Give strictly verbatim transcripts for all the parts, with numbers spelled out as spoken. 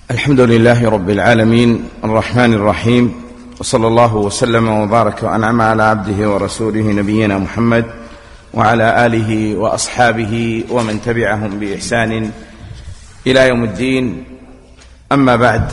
الحمد لله رب العالمين الرحمن الرحيم، وصلى الله وسلم وبارك وأنعم على عبده ورسوله نبينا محمد وعلى آله وأصحابه ومن تبعهم بإحسان إلى يوم الدين. أما بعد،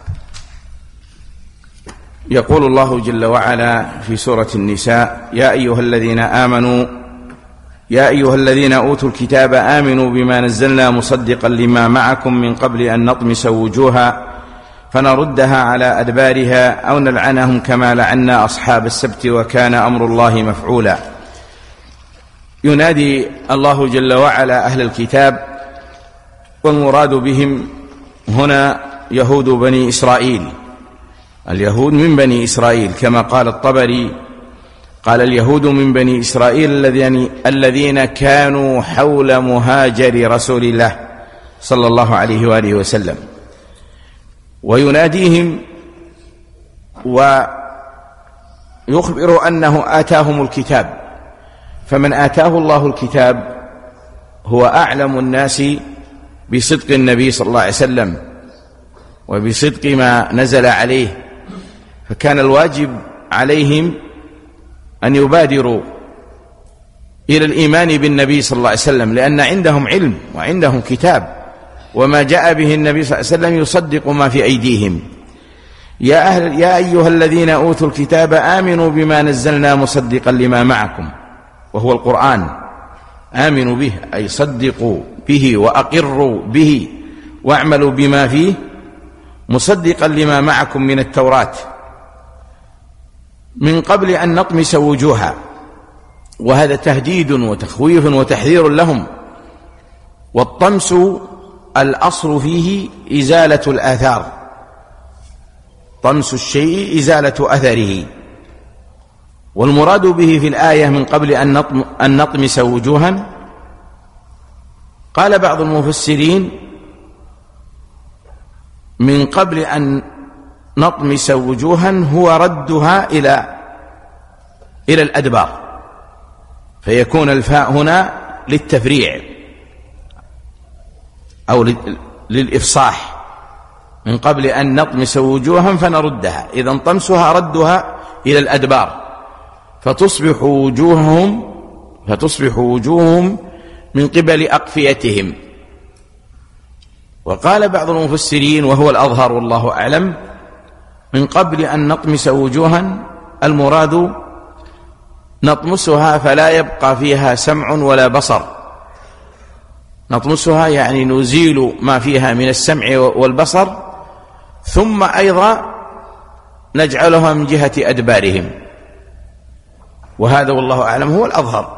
يقول الله جل وعلا في سورة النساء: يا أيها الذين آمنوا يا أيها الذين أوتوا الكتاب آمنوا بما نزلنا مصدقا لما معكم من قبل أن نطمس وجوها فنردها على أدبارها أو نلعنهم كما لعنا أصحاب السبت وكان أمر الله مفعولا. ينادي الله جل وعلا أهل الكتاب، والمراد بهم هنا يهود بني إسرائيل، اليهود من بني إسرائيل، كما قال الطبري قال: اليهود من بني إسرائيل الذين الذين كانوا حول مهاجر رسول الله صلى الله عليه وآله وسلم. ويناديهم ويخبر أنه آتاهم الكتاب، فمن آتاه الله الكتاب هو أعلم الناس بصدق النبي صلى الله عليه وسلم وبصدق ما نزل عليه، فكان الواجب عليهم أن يبادروا إلى الإيمان بالنبي صلى الله عليه وسلم، لأن عندهم علم وعندهم كتاب، وما جاء به النبي صلى الله عليه وسلم يصدق ما في أيديهم. يا, أهل يا أيها الذين أوتوا الكتاب آمنوا بما نزلنا مصدقا لما معكم، وهو القرآن. آمنوا به أي صدقوا به وأقروا به واعملوا بما فيه مصدقا لما معكم من التوراة من قبل أن نطمس وجوها. وهذا تهديد وتخويف وتحذير لهم. والطمس الأصل فيه إزالة الآثار، طمس الشيء إزالة أثره، والمراد به في الآية من قبل أن نطمس وجوها. قال بعض المفسرين: من قبل أن نطمس وجوها هو ردها إلى إلى الأدبار، فيكون الفاء هنا للتفريع أو للإفصاح. من قبل أن نطمس وجوها فنردها، إذن طمسها ردها إلى الأدبار، فتصبح وجوههم فتصبح وجوههم من قبل أقفيتهم. وقال بعض المفسرين وهو الأظهر والله أعلم: من قبل أن نطمس وجوها المراد نطمسها فلا يبقى فيها سمع ولا بصر. نطمسها يعني نزيل ما فيها من السمع والبصر، ثم أيضا نجعلها من جهة أدبارهم. وهذا والله أعلم هو الأظهر،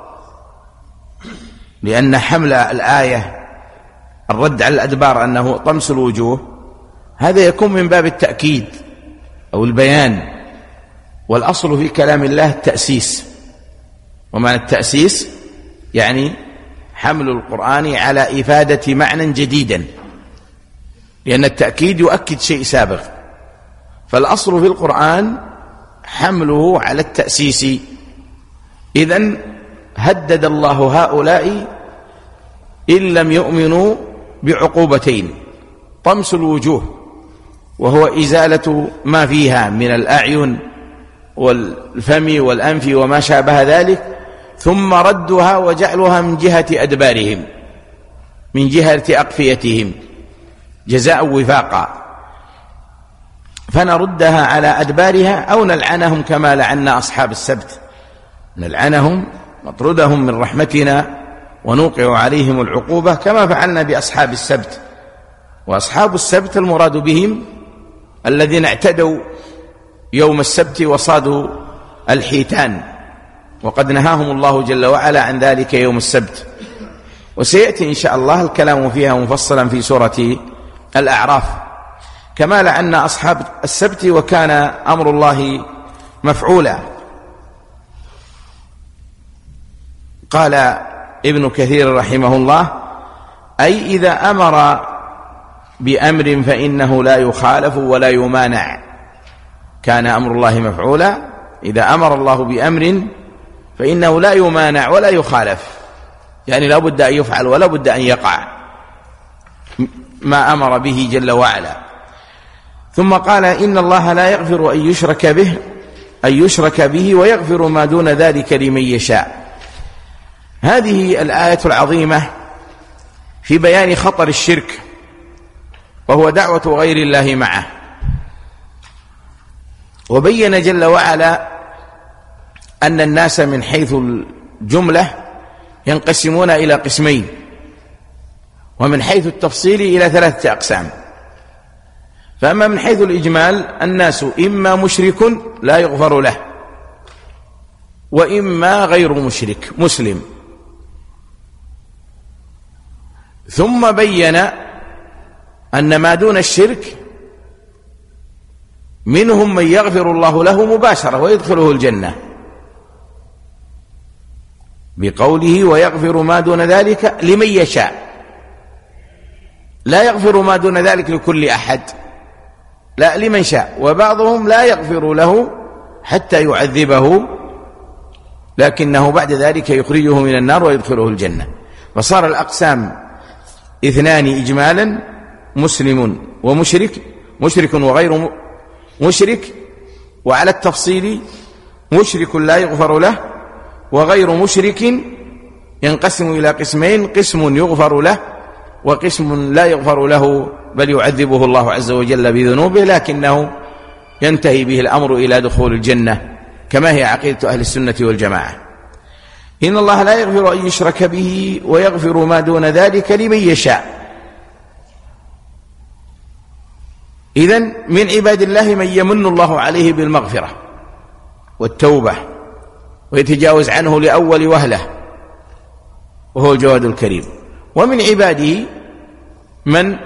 لأن حمل الآية الرد على الأدبار أنه طمس الوجوه، هذا يكون من باب التأكيد أو البيان، والأصل في كلام الله التأسيس. ومعنى التأسيس يعني حمل القرآن على إفادة معنى جديدا، لأن التأكيد يؤكد شيء سابق، فالأصل في القرآن حمله على التأسيس. إذن هدد الله هؤلاء إن لم يؤمنوا بعقوبتين: طمس الوجوه وهو إزالة ما فيها من الأعين والفم والأنف وما شابه ذلك، ثم ردها وجعلها من جهة أدبارهم، من جهة أقفيتهم، جزاء وفاقا، فنردها على أدبارها أو نلعنهم كما لعنا أصحاب السبت. نلعنهم نطردهم من رحمتنا ونوقع عليهم العقوبة كما فعلنا بأصحاب السبت. وأصحاب السبت المراد بهم الذين اعتدوا يوم السبت وصادوا الحيتان، وقد نهاهم الله جل وعلا عن ذلك يوم السبت. وسيأتي إن شاء الله الكلام فيها مفصلا في سورة الأعراف. كما لعنا أصحاب السبت وكان أمر الله مفعولا. قال ابن كثير رحمه الله: أي إذا أمر بأمر فإنه لا يخالف ولا يمانع. كان أمر الله مفعولا، إذا أمر الله بأمر فإنه لا يمانع ولا يخالف، يعني لا بد أن يفعل ولا بد أن يقع ما أمر به جل وعلا. ثم قال إن الله لا يغفر أن يشرك به أن يشرك به ويغفر ما دون ذلك لمن يشاء. هذه الآية العظيمة في بيان خطر الشرك، وهو دعوة غير الله معه. وبين جل وعلا أن الناس من حيث الجملة ينقسمون إلى قسمين، ومن حيث التفصيل إلى ثلاثة أقسام. فأما من حيث الإجمال الناس إما مشرك لا يغفر له، وإما غير مشرك مسلم. ثم بين أن ما دون الشرك منهم من يغفر الله له مباشرة ويدخله الجنة، بقوله ويغفر ما دون ذلك لمن يشاء. لا يغفر ما دون ذلك لكل أحد، لا، لمن شاء. وبعضهم لا يغفر له حتى يعذبه، لكنه بعد ذلك يخرجه من النار ويدخله الجنة. فصار الأقسام اثنان إجمالا: مسلم ومشرك، مشرك وغير مشرك. وعلى التفصيل مشرك لا يغفر له، وغير مشرك ينقسم إلى قسمين: قسم يغفر له، وقسم لا يغفر له بل يعذبه الله عز وجل بذنوبه، لكنه ينتهي به الأمر إلى دخول الجنة، كما هي عقيدة أهل السنة والجماعة. إن الله لا يغفر أن يشرك به ويغفر ما دون ذلك لمن يشاء. إذن من عباد الله من يمن الله عليه بالمغفرة والتوبة ويتجاوز عنه لأول وهلة، وهو الجواد الكريم. ومن عباده من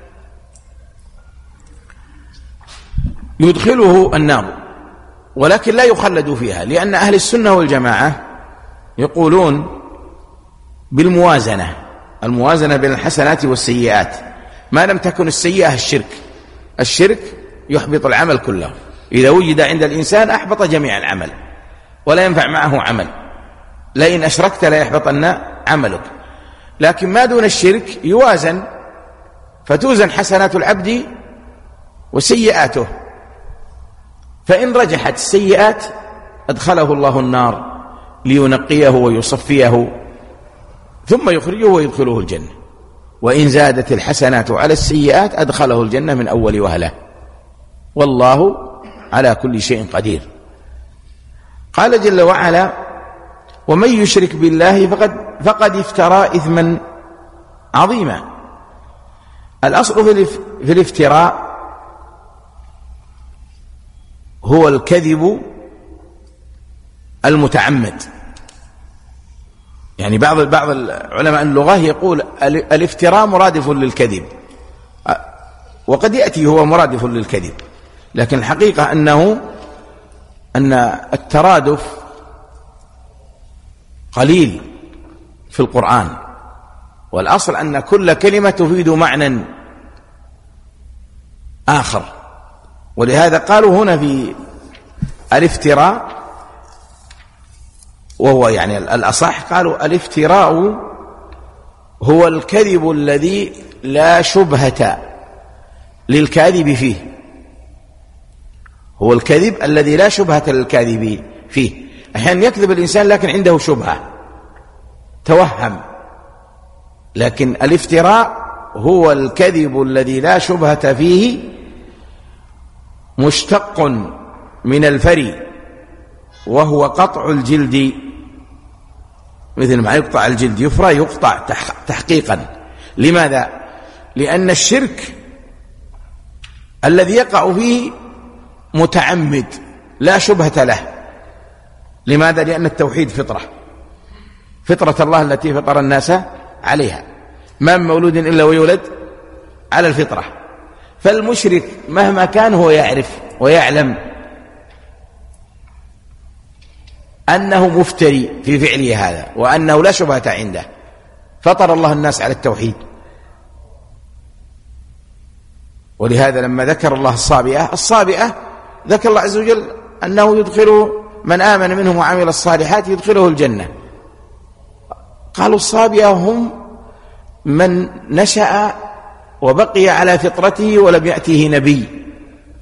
يدخله النار ولكن لا يخلد فيها، لأن أهل السنة والجماعة يقولون بالموازنة، الموازنة بين الحسنات والسيئات، ما لم تكن السيئة الشرك. الشرك يحبط العمل كله، إذا وجد عند الإنسان أحبط جميع العمل ولا ينفع معه عمل، لئن أشركت لا يحبطن عملك. لكن ما دون الشرك يوازن، فتوزن حسنات العبد وسيئاته، فإن رجحت السيئات أدخله الله النار لينقيه ويصفيه ثم يخرجه ويدخله الجنة، وإن زادت الحسنات على السيئات أدخله الجنة من أول وهلة، والله على كل شيء قدير. قال جل وعلا: ومن يشرك بالله فقد, فقد افترى إثما عظيما. الأصل في الافتراء هو الكذب المتعمد. يعني بعض بعض العلماء اللغة يقول الافتراء مرادف للكذب، وقد يأتي هو مرادف للكذب، لكن الحقيقة أنه أن الترادف قليل في القرآن، والأصل أن كل كلمة تفيد معنى آخر. ولهذا قالوا هنا في الافتراء، وهو يعني الأصح، قالوا الافتراء هو الكذب الذي لا شبهة للكاذب فيه، هو الكذب الذي لا شبهة للكاذب فيه. أحيانا يكذب الإنسان لكن عنده شبهة، توهم، لكن الافتراء هو الكذب الذي لا شبهة فيه، مشتق من الفري وهو قطع الجلد، مثل ما يقطع الجلد يفرى يقطع تحقيقا. لماذا؟ لأن الشرك الذي يقع فيه متعمد لا شبهة له. لماذا؟ لأن التوحيد فطرة، فطرة الله التي فطر الناس عليها، ما من مولود إلا ويولد على الفطرة. فالمشرك مهما كان هو يعرف ويعلم أنه مفتري في فعله هذا، وأنه لا شبهة عنده، فطر الله الناس على التوحيد. ولهذا لما ذكر الله الصابئة الصابئة ذكر الله عز وجل أنه يدخل من آمن منهم وعمل الصالحات يدخله الجنة. قالوا الصابئة هم من نشأ وبقي على فطرته ولم يأتيه نبي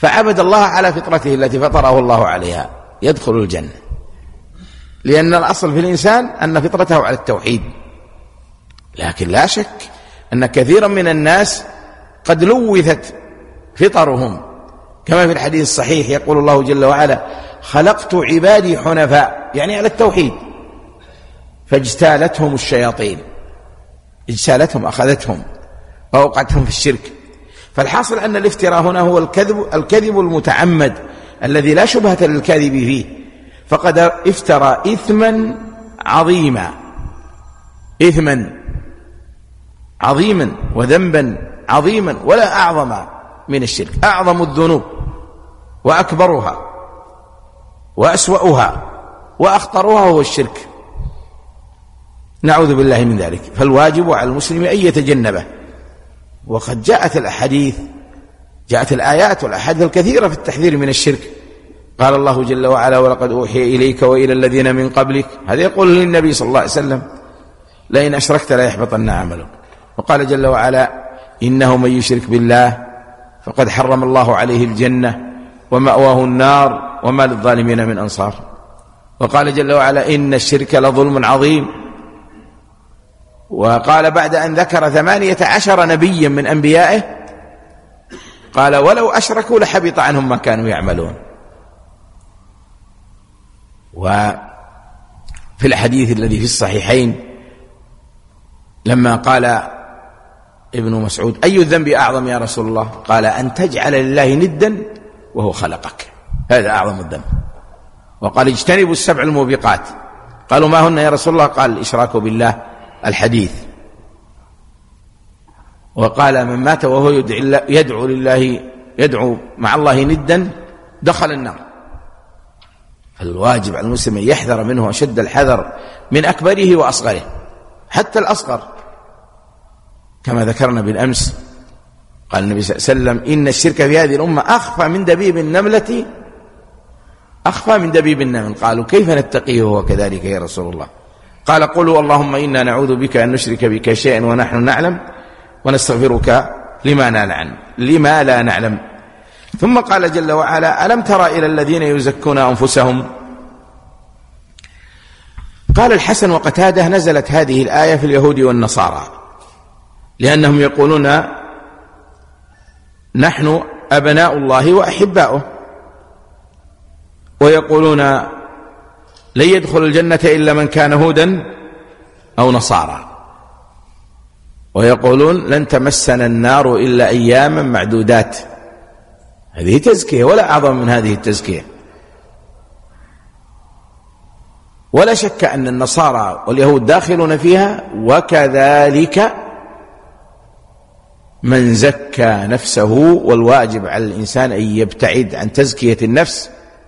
فعبد الله على فطرته التي فطره الله عليها يدخل الجنة، لأن الأصل في الإنسان أن فطرته على التوحيد. لكن لا شك أن كثيرا من الناس قد لوثت فطرهم، كما في الحديث الصحيح يقول الله جل وعلا: خلقت عبادي حنفاء، يعني على التوحيد، فاجتالتهم الشياطين، اجتالتهم أخذتهم وأوقعتهم في الشرك. فالحاصل أن الافتراء هنا هو الكذب الكذب المتعمد الذي لا شبهة للكاذب فيه، فقد افترى إثما عظيما، إثما عظيما وذنبا عظيما، ولا أعظم من الشرك. أعظم الذنوب وأكبرها وأسوأها وأخطرها هو الشرك، نعوذ بالله من ذلك. فالواجب على المسلم أن يتجنبه. وقد جاءت الأحاديث جاءت الآيات والأحاديث الكثيرة في التحذير من الشرك. قال الله جل وعلا: ولقد أوحي إليك وإلى الذين من قبلك. هذا يقول للنبي صلى الله عليه وسلم: لئن أشركت لا يحبطن عملك. وقال جل وعلا: إنه من يشرك بالله فقد حرم الله عليه الجنة ومأواه النار وما للظالمين من أنصار. وقال جل وعلا: إن الشرك لظلم عظيم. وقال بعد أن ذكر ثمانية عشر نبيا من أنبيائه قال: ولو أشركوا لحبط عنهم ما كانوا يعملون. وفي الحديث الذي في الصحيحين لما قال ابن مسعود: أي الذنب أعظم يا رسول الله؟ قال: أن تجعل لله ندا وهو خلقك، هذا أعظم الذنب. وقال: اجتنبوا السبع الموبقات. قالوا: ما هن يا رسول الله؟ قال: الإشراك بالله، الحديث. وقال: من مات وهو يدعو لله يدعو مع الله ندا دخل النار. الواجب على المسلم أن يحذر منه أشد الحذر من أكبره وأصغره، حتى الأصغر، كما ذكرنا بالأمس. قال النبي صلى الله عليه وسلم: إن الشرك في هذه الأمة أخفى من دبيب النملة أخفى من دبيب النمل. قالوا: كيف نتقيه وكذلك يا رسول الله؟ قال: قولوا اللهم إنا نعوذ بك أن نشرك بك شيئا ونحن نعلم ونستغفرك لما لا نعلم لما لا نعلم. ثم قال جل وعلا: ألم تر إلى الذين يزكون أنفسهم؟ قال الحسن وقتاده: نزلت هذه الآية في اليهود والنصارى، لأنهم يقولون: نحن أبناء الله وأحباؤه، ويقولون: لن يدخل الجنة إلا من كان هودا أو نصارى، ويقولون: لن تمسنا النار إلا أياما معدودات. هذه تزكية، ولا أعظم من هذه التزكية. ولا شك أن النصارى واليهود داخلون فيها، وكذلك من زكى نفسه. والواجب على الإنسان أن يبتعد عن تزكية النفس.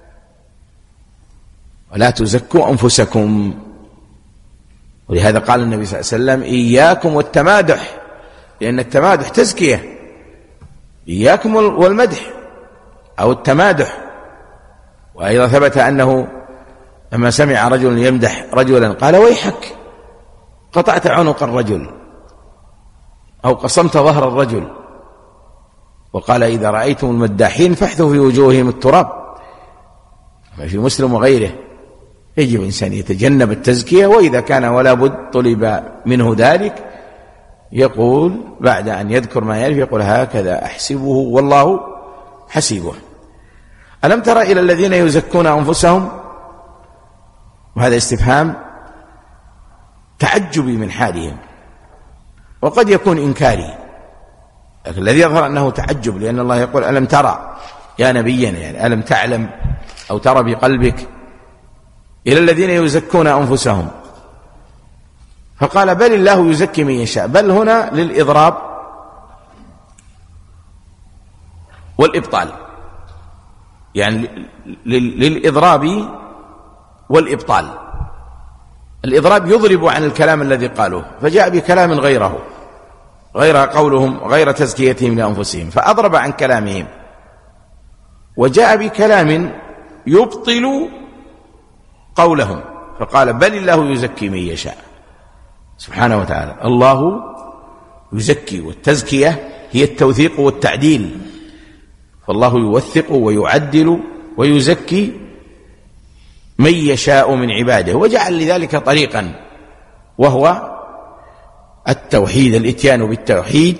ولا تزكوا أنفسكم. ولهذا قال النبي صلى الله عليه وسلم: إياكم والتمادح، لأن التمادح تزكية. إياكم والمدح أو التمادح. وأيضا ثبت أنه لما سمع رجل يمدح رجلا قال: ويحك، قطعت عنق الرجل أو قصمت ظهر الرجل. وقال: إذا رأيتم المداحين فاحثوا في وجوههم التراب. ما في مسلم وغيره. يجب الإنسان يتجنب التزكية، وإذا كان ولا بد طلب منه ذلك يقول بعد أن يذكر ما يعرف يقول: هكذا أحسبه والله حسيبه. ألم تر إلى الذين يزكون أنفسهم؟ وهذا استفهام تعجبي من حالهم، وقد يكون إنكاري، لكن الذي يظهر أنه تعجب، لأن الله يقول: ألم ترى يا نبينا، يعني ألم تعلم أو ترى بقلبك إلى الذين يزكون أنفسهم. فقال: بل الله يزكي من يشاء. بل هنا للإضراب والإبطال، يعني للإضراب والإبطال. الإضراب يضرب عن الكلام الذي قالوه، فجاء بكلام غيره، غير قولهم، غير تزكيتهم لأنفسهم، فأضرب عن كلامهم. وجاء بكلام يبطل قولهم، فقال: بل الله يزكي من يشاء. سبحانه وتعالى الله يزكي، والتزكية هي التوثيق والتعديل. فالله يوثق ويعدل ويزكي من يشاء من عباده، وجعل لذلك طريقا وهو التوحيد، الاتيان بالتوحيد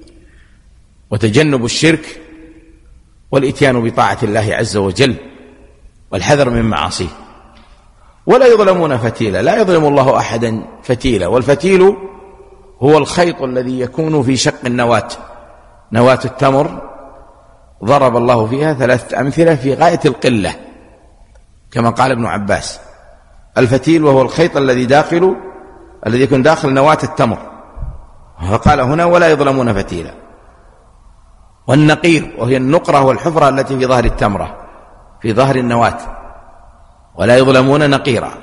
وتجنب الشرك والاتيان بطاعة الله عز وجل والحذر من معاصيه. ولا يظلمون فتيلا، لا يظلم الله أحدا فتيلا. والفتيل هو الخيط الذي يكون في شق النواة، نواة التمر ضرب الله فيها ثلاثة أمثلة في غاية القلة كما قال ابن عباس. الفتيل وهو الخيط الذي داخل الذي يكون داخل نواة التمر، فقال هنا ولا يظلمون فتيلا. والنقير وهي النقرة والحفرة التي في ظهر التمرة، في ظهر النواة، ولا يظلمون نقيرا.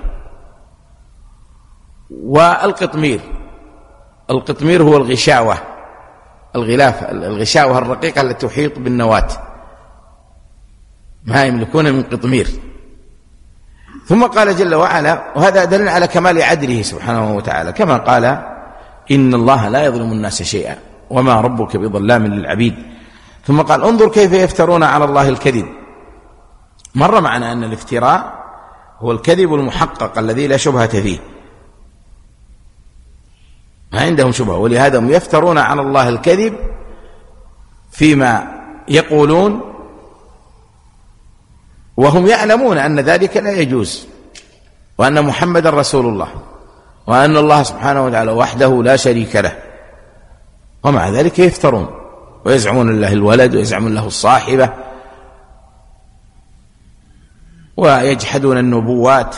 والقطمير، القطمير هو الغشاوة، الغلاف، الغشاوة الرقيقة التي تحيط بالنواة، ما يملكون من قطمير. ثم قال جل وعلا، وهذا دليل على كمال عدله سبحانه وتعالى، كما قال إن الله لا يظلم الناس شيئا وما ربك بظلام للعبيد. ثم قال انظر كيف يفترون على الله الكذب. مر معنا أن الافتراء هو الكذب المحقق الذي لا شبهة فيه، ما عندهم شبهة، ولهذا هم يفترون على الله الكذب فيما يقولون وهم يعلمون أن ذلك لا يجوز، وأن محمد رسول الله، وأن الله سبحانه وتعالى وحده لا شريك له، ومع ذلك يفترون ويزعمون له الولد ويزعمون له الصاحبة ويجحدون النبوات.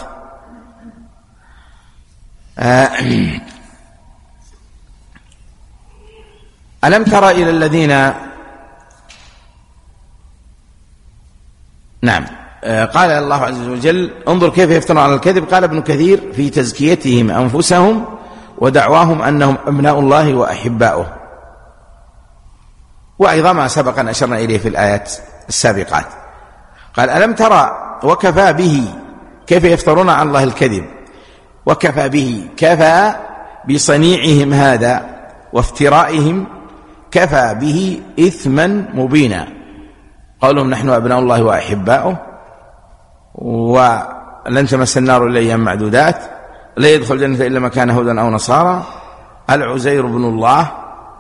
ألم تر إلى الذين نعم قال الله عز وجل انظر كيف يفترون على الكذب. قال ابن كثير في تزكيتهم أنفسهم ودعواهم أنهم أبناء الله وأحباؤه، وأيضا ما سبق أن أشرنا إليه في الآيات السابقات. قال ألم ترى وكفى به، كيف يفترون على الله الكذب، وكفى به، كفى بصنيعهم هذا وافترائهم، كفى به إثما مبينا. قولهم نحن أبناء الله وأحباؤه، ولن تمس النار إلا أيام معدودات، لا يدخل الجنة إلا من كان هودا أو نصارى، العزير بن الله،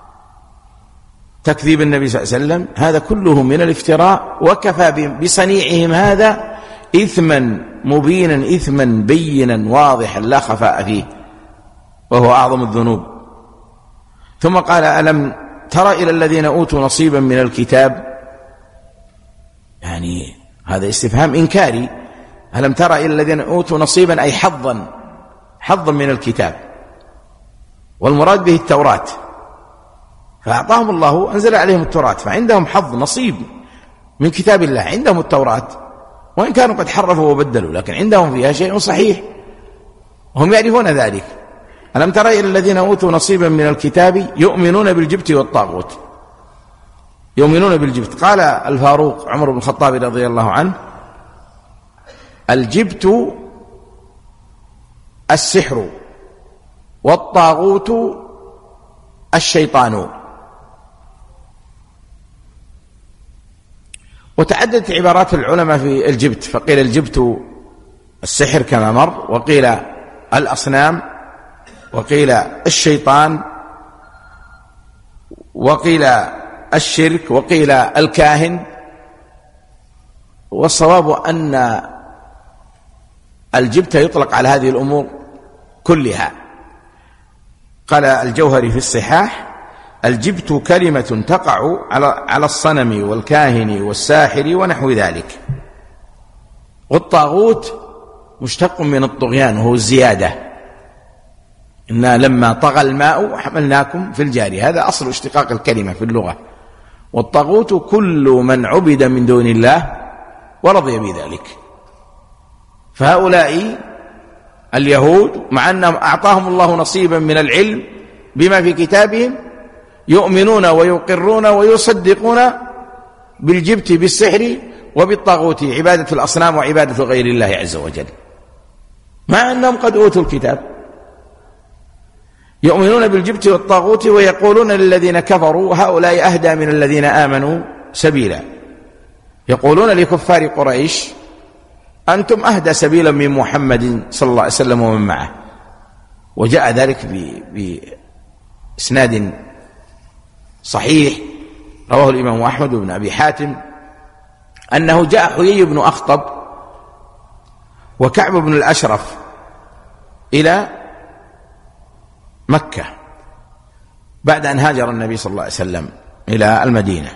تكذيب النبي صلى الله عليه وسلم، هذا كله من الافتراء. وكفى بصنيعهم هذا إثما مبينا، إثما بينا واضحا لا خفاء فيه، وهو أعظم الذنوب. ثم قال ألم تر إلى الذين أوتوا نصيبا من الكتاب، يعني هذا استفهام إنكاري. ألم تر إلى الذين أوتوا نصيبا أي حظا، حظا من الكتاب، والمراد به التوراة، فأعطاهم الله أنزل عليهم التوراة، فعندهم حظ نصيب من كتاب الله، عندهم التوراة وإن كانوا قد حرفوا وبدلوا، لكن عندهم فيها شيء صحيح وهم يعرفون ذلك. ألم تر إلى الذين أوتوا نصيبا من الكتاب يؤمنون بالجبت والطاغوت، يؤمنون بالجبت. قال الفاروق عمر بن الخطاب رضي الله عنه الجبت السحر والطاغوت الشيطان. وتعددت عبارات العلماء في الجبت، فقيل الجبت السحر كما مر، وقيل الأصنام، وقيل الشيطان، وقيل الشرك، وقيل الكاهن. والصواب أن الجبت يطلق على هذه الأمور كلها. قال الجوهري في الصحاح الجبت كلمة تقع على الصنم والكاهن والساحر ونحو ذلك. والطاغوت مشتق من الطغيان وهو الزيادة، إنا لما طغى الماء حملناكم في الجاري، هذا أصل اشتقاق الكلمة في اللغة. والطاغوت كل من عبد من دون الله ورضي بذلك. فهؤلاء اليهود مع أنهم أعطاهم الله نصيبا من العلم بما في كتابهم يؤمنون ويقرون ويصدقون بالجبت بالسحر وبالطاغوت، عبادة الأصنام وعبادة غير الله عز وجل، مع أنهم قد أوتوا الكتاب. يؤمنون بالجبت والطاغوت ويقولون للذين كفروا هؤلاء أهدى من الذين آمنوا سبيلا. يقولون لكفار قريش أنتم أهدى سبيلا من محمد صلى الله عليه وسلم ومن معه. وجاء ذلك بإسناد صحيح رواه الإمام أحمد بن أبي حاتم أنه جاء حيي بن أخطب وكعب بن الأشرف إلى مكة بعد أن هاجر النبي صلى الله عليه وسلم إلى المدينة،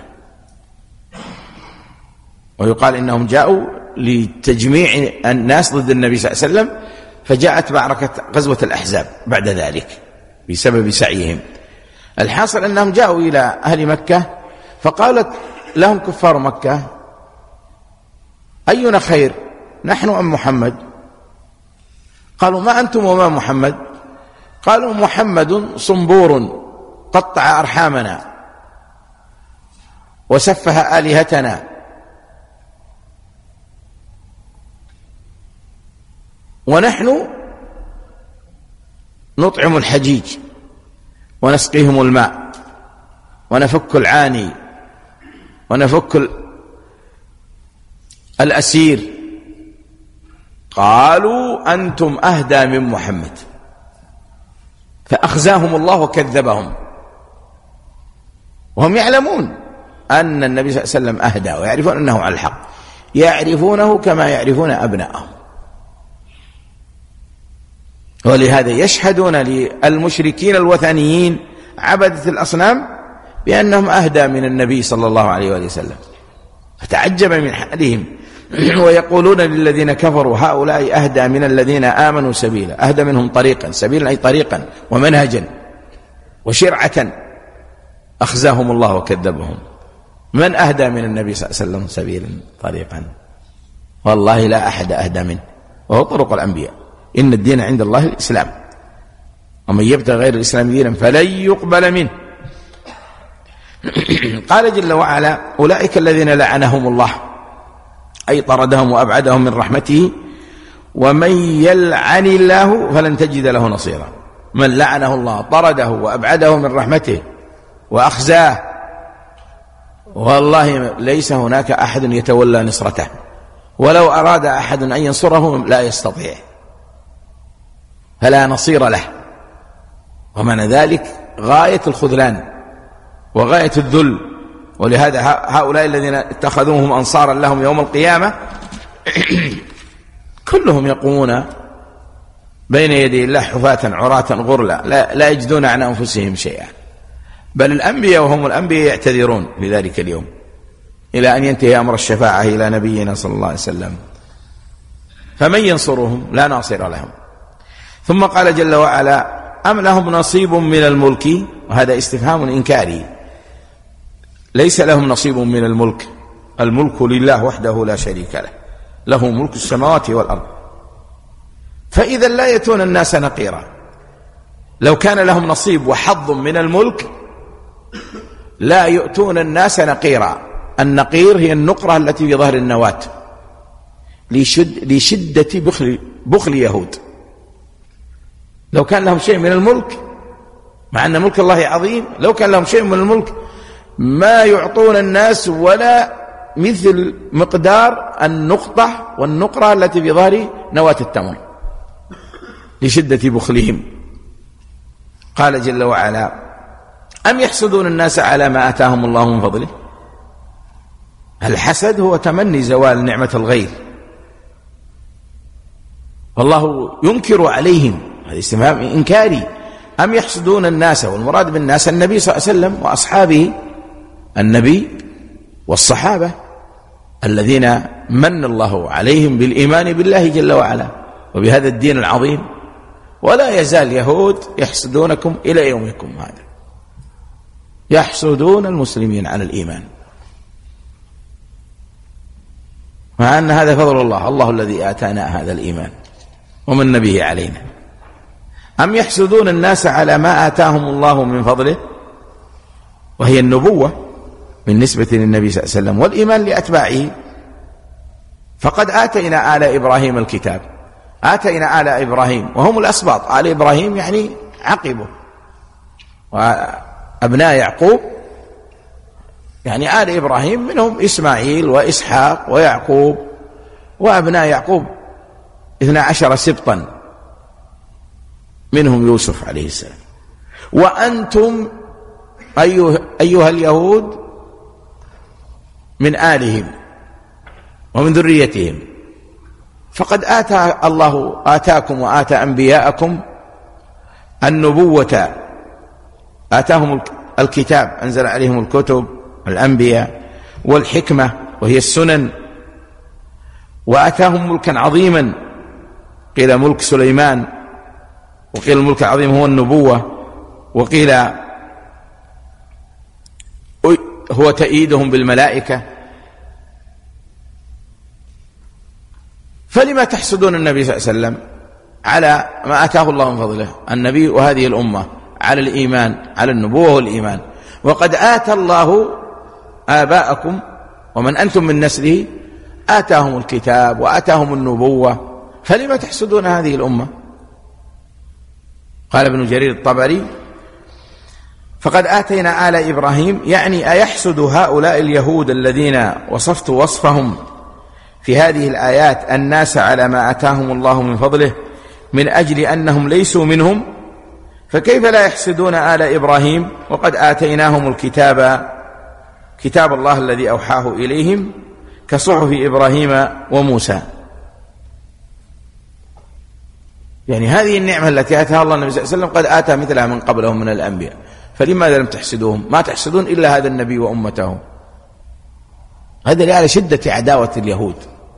ويقال إنهم جاءوا لتجميع الناس ضد النبي صلى الله عليه وسلم، فجاءت معركة غزوة الأحزاب بعد ذلك بسبب سعيهم. الحاصل أنهم جاءوا إلى أهل مكة فقالت لهم كفار مكة أينا خير نحن أم محمد؟ قالوا ما أنتم وما محمد؟ قالوا محمد صنبور قطع أرحامنا وسفه آلهتنا ونحن نطعم الحجيج ونسقيهم الماء ونفك العاني ونفك الأسير. قالوا أنتم أهدى من محمد، فأخزاهم الله وكذبهم، وهم يعلمون أن النبي صلى الله عليه وسلم أهدى ويعرفون أنه على الحق، يعرفونه كما يعرفون أبناءهم. ولهذا يشهدون للمشركين الوثنيين عبدة الأصنام بأنهم أهدى من النبي صلى الله عليه وآله وسلم، فتعجب من حالهم. ويقولون للذين كفروا هؤلاء أهدى من الذين آمنوا سبيلا، أهدى منهم طريقا، سبيلا أي طريقا ومنهجا وشرعة، أخزاهم الله وكذبهم. من أهدى من النبي صلى الله عليه وسلم سبيلا طريقا؟ والله لا أحد أهدى منه، وهو طرق الأنبياء. إن الدين عند الله الإسلام، ومن يبتغي غير الإسلام دينا فلن يقبل منه. قال جل وعلا أولئك الذين لعنهم الله أي طردهم وأبعدهم من رحمته، ومن يلعن الله فلن تجد له نصيرا. من لعنه الله طرده وأبعده من رحمته وأخزاه، والله ليس هناك أحد يتولى نصرته، ولو أراد أحد أن ينصره لا يستطيع، فلا نصير له. ومن ذلك غاية الخذلان وغاية الذل. ولهذا هؤلاء الذين اتخذوهم أنصارا لهم يوم القيامة كلهم يقومون بين يدي الله حفاة عراة غرلا لا, لا يجدون عن أنفسهم شيئا، بل الأنبياء وهم الأنبياء يعتذرون في ذلك اليوم إلى أن ينتهي أمر الشفاعة إلى نبينا صلى الله عليه وسلم. فمن ينصرهم؟ لا ناصر لهم. ثم قال جل وعلا أم لهم نصيب من الملك؟ وهذا استفهام إنكاري. ليس لهم نصيب من الملك، الملك لله وحده لا شريك له، له ملك السماوات والأرض. فإذا لا يأتون الناس نقيرا. لو كان لهم نصيب وحظ من الملك لا يؤتون الناس نقيرا. النقير هي النقرة التي في ظهر النواة لشد لشدة بخل, بخل يهود. لو كان لهم شيء من الملك، مع أن ملك الله عظيم، لو كان لهم شيء من الملك ما يعطون الناس ولا مثل مقدار النقطة والنقرة التي في ظهر نواة التمر لشدة بخلهم. قال جل وعلا أم يحسدون الناس على ما آتاهم الله من فضله؟ الحسد هو تمني زوال نعمة الغير، والله ينكر عليهم. هذا استفهام إنكاري. أم يحسدون الناس، والمراد بالناس النبي صلى الله عليه وسلم وأصحابه، النبي والصحابة الذين من الله عليهم بالإيمان بالله جل وعلا وبهذا الدين العظيم. ولا يزال يهود يحسدونكم إلى يومكم هذا، يحسدون المسلمين على الإيمان، مع أن هذا فضل الله، الله الذي آتانا هذا الإيمان ومن به علينا. أم يحسدون الناس على ما آتاهم الله من فضله، وهي النبوة بالنسبة للنبي صلى الله عليه وسلم والإيمان لأتباعه. فقد آتينا آل إبراهيم الكتاب، آتينا آل إبراهيم وهم الأسباط، آل إبراهيم يعني عقبه وأبناء يعقوب يعني آل إبراهيم منهم إسماعيل وإسحاق ويعقوب وأبناء يعقوب اثنا عشر سبطا، منهم يوسف عليه السلام. وأنتم أيها اليهود من آلهم ومن ذريتهم، فقد آتى الله آتاكم وآتى أنبياءكم النبوة، آتاهم الكتاب، أنزل عليهم الكتب الأنبياء والحكمة وهي السنن، وآتاهم ملكا عظيما، قيل ملك سليمان، وقيل الملك العظيم هو النبوة، وقيل هو تأييدهم بالملائكة. فلما تحسدون النبي صلى الله عليه وسلم على ما آتاه الله من فضله، النبي وهذه الأمة على الإيمان، على النبوة والإيمان، وقد آتى الله آباءكم ومن أنتم من نسله آتاهم الكتاب وآتاهم النبوة، فلما تحسدون هذه الأمة؟ قال ابن جرير الطبري: فقد آتينا آل إبراهيم، يعني أيحسد هؤلاء اليهود الذين وصفت وصفهم في هذه الآيات الناس على ما آتاهم الله من فضله من أجل أنهم ليسوا منهم؟ فكيف لا يحسدون آل إبراهيم وقد آتيناهم الكتاب، كتاب الله الذي أوحاه إليهم، كصحف إبراهيم وموسى. يعني هذه النعمة التي آتاها الله النبي صلى الله عليه وسلم قد آتى مثلها من قبلهم من الأنبياء، فلماذا لم تحسدوهم؟ ما تحسدون إلا هذا النبي وأمته. هذا لعلى شدة عداوة اليهود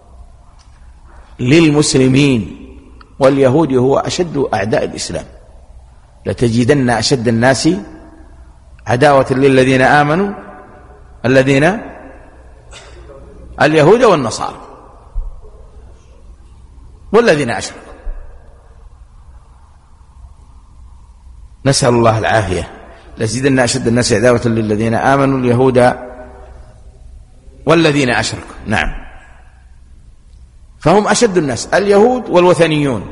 للمسلمين، واليهود هو أشد أعداء الإسلام. لتجدن أشد الناس عداوة للذين آمنوا الذين اليهود والنصارى والذين أشركوا. نسأل الله العافية. لتجدن أشد الناس عداوة للذين آمنوا اليهود والذين أشركوا. نعم، فهم أشد الناس اليهود والوثنيون،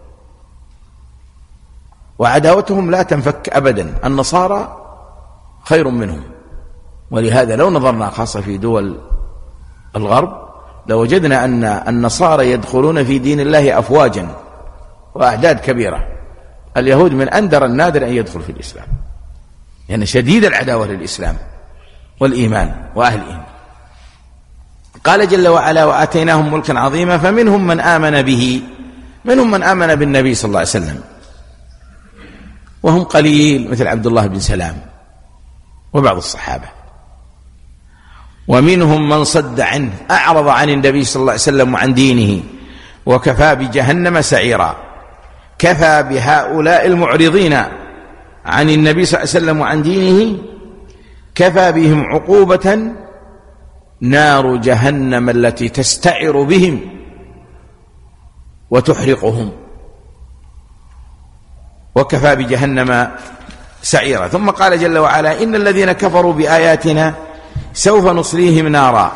وعداوتهم لا تنفك أبدا. النصارى خير منهم، ولهذا لو نظرنا خاصة في دول الغرب لوجدنا أن النصارى يدخلون في دين الله أفواجا وأعداد كبيرة. اليهود من أندر النادر أن يدخل في الإسلام، يعني شديد العداوة للإسلام والإيمان وأهل الإيمان. قال جل وعلا: وآتيناهم ملكا عظيما، فمنهم من آمن به، منهم من آمن بالنبي صلى الله عليه وسلم، وهم قليل، مثل عبد الله بن سلام وبعض الصحابة. ومنهم من صد عنه، أعرض عن النبي صلى الله عليه وسلم وعن دينه، وكفى بجهنم سعيرا. كفى بهؤلاء المعرضين عن النبي صلى الله عليه وسلم وعن دينه، كفى بهم عقوبة نار جهنم التي تستعر بهم وتحرقهم، وكفى بجهنم سعيرا. ثم قال جل وعلا: إن الذين كفروا بآياتنا سوف نصليهم نارا.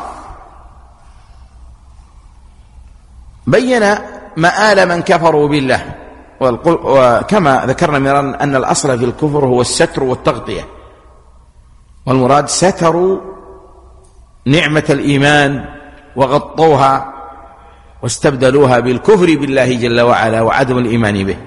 بين مآل من كفروا بالله، وكما ذكرنا مرارا أن الأصل في الكفر هو الستر والتغطية، والمراد ستروا نعمة الإيمان وغطوها واستبدلوها بالكفر بالله جل وعلا وعدم الإيمان به.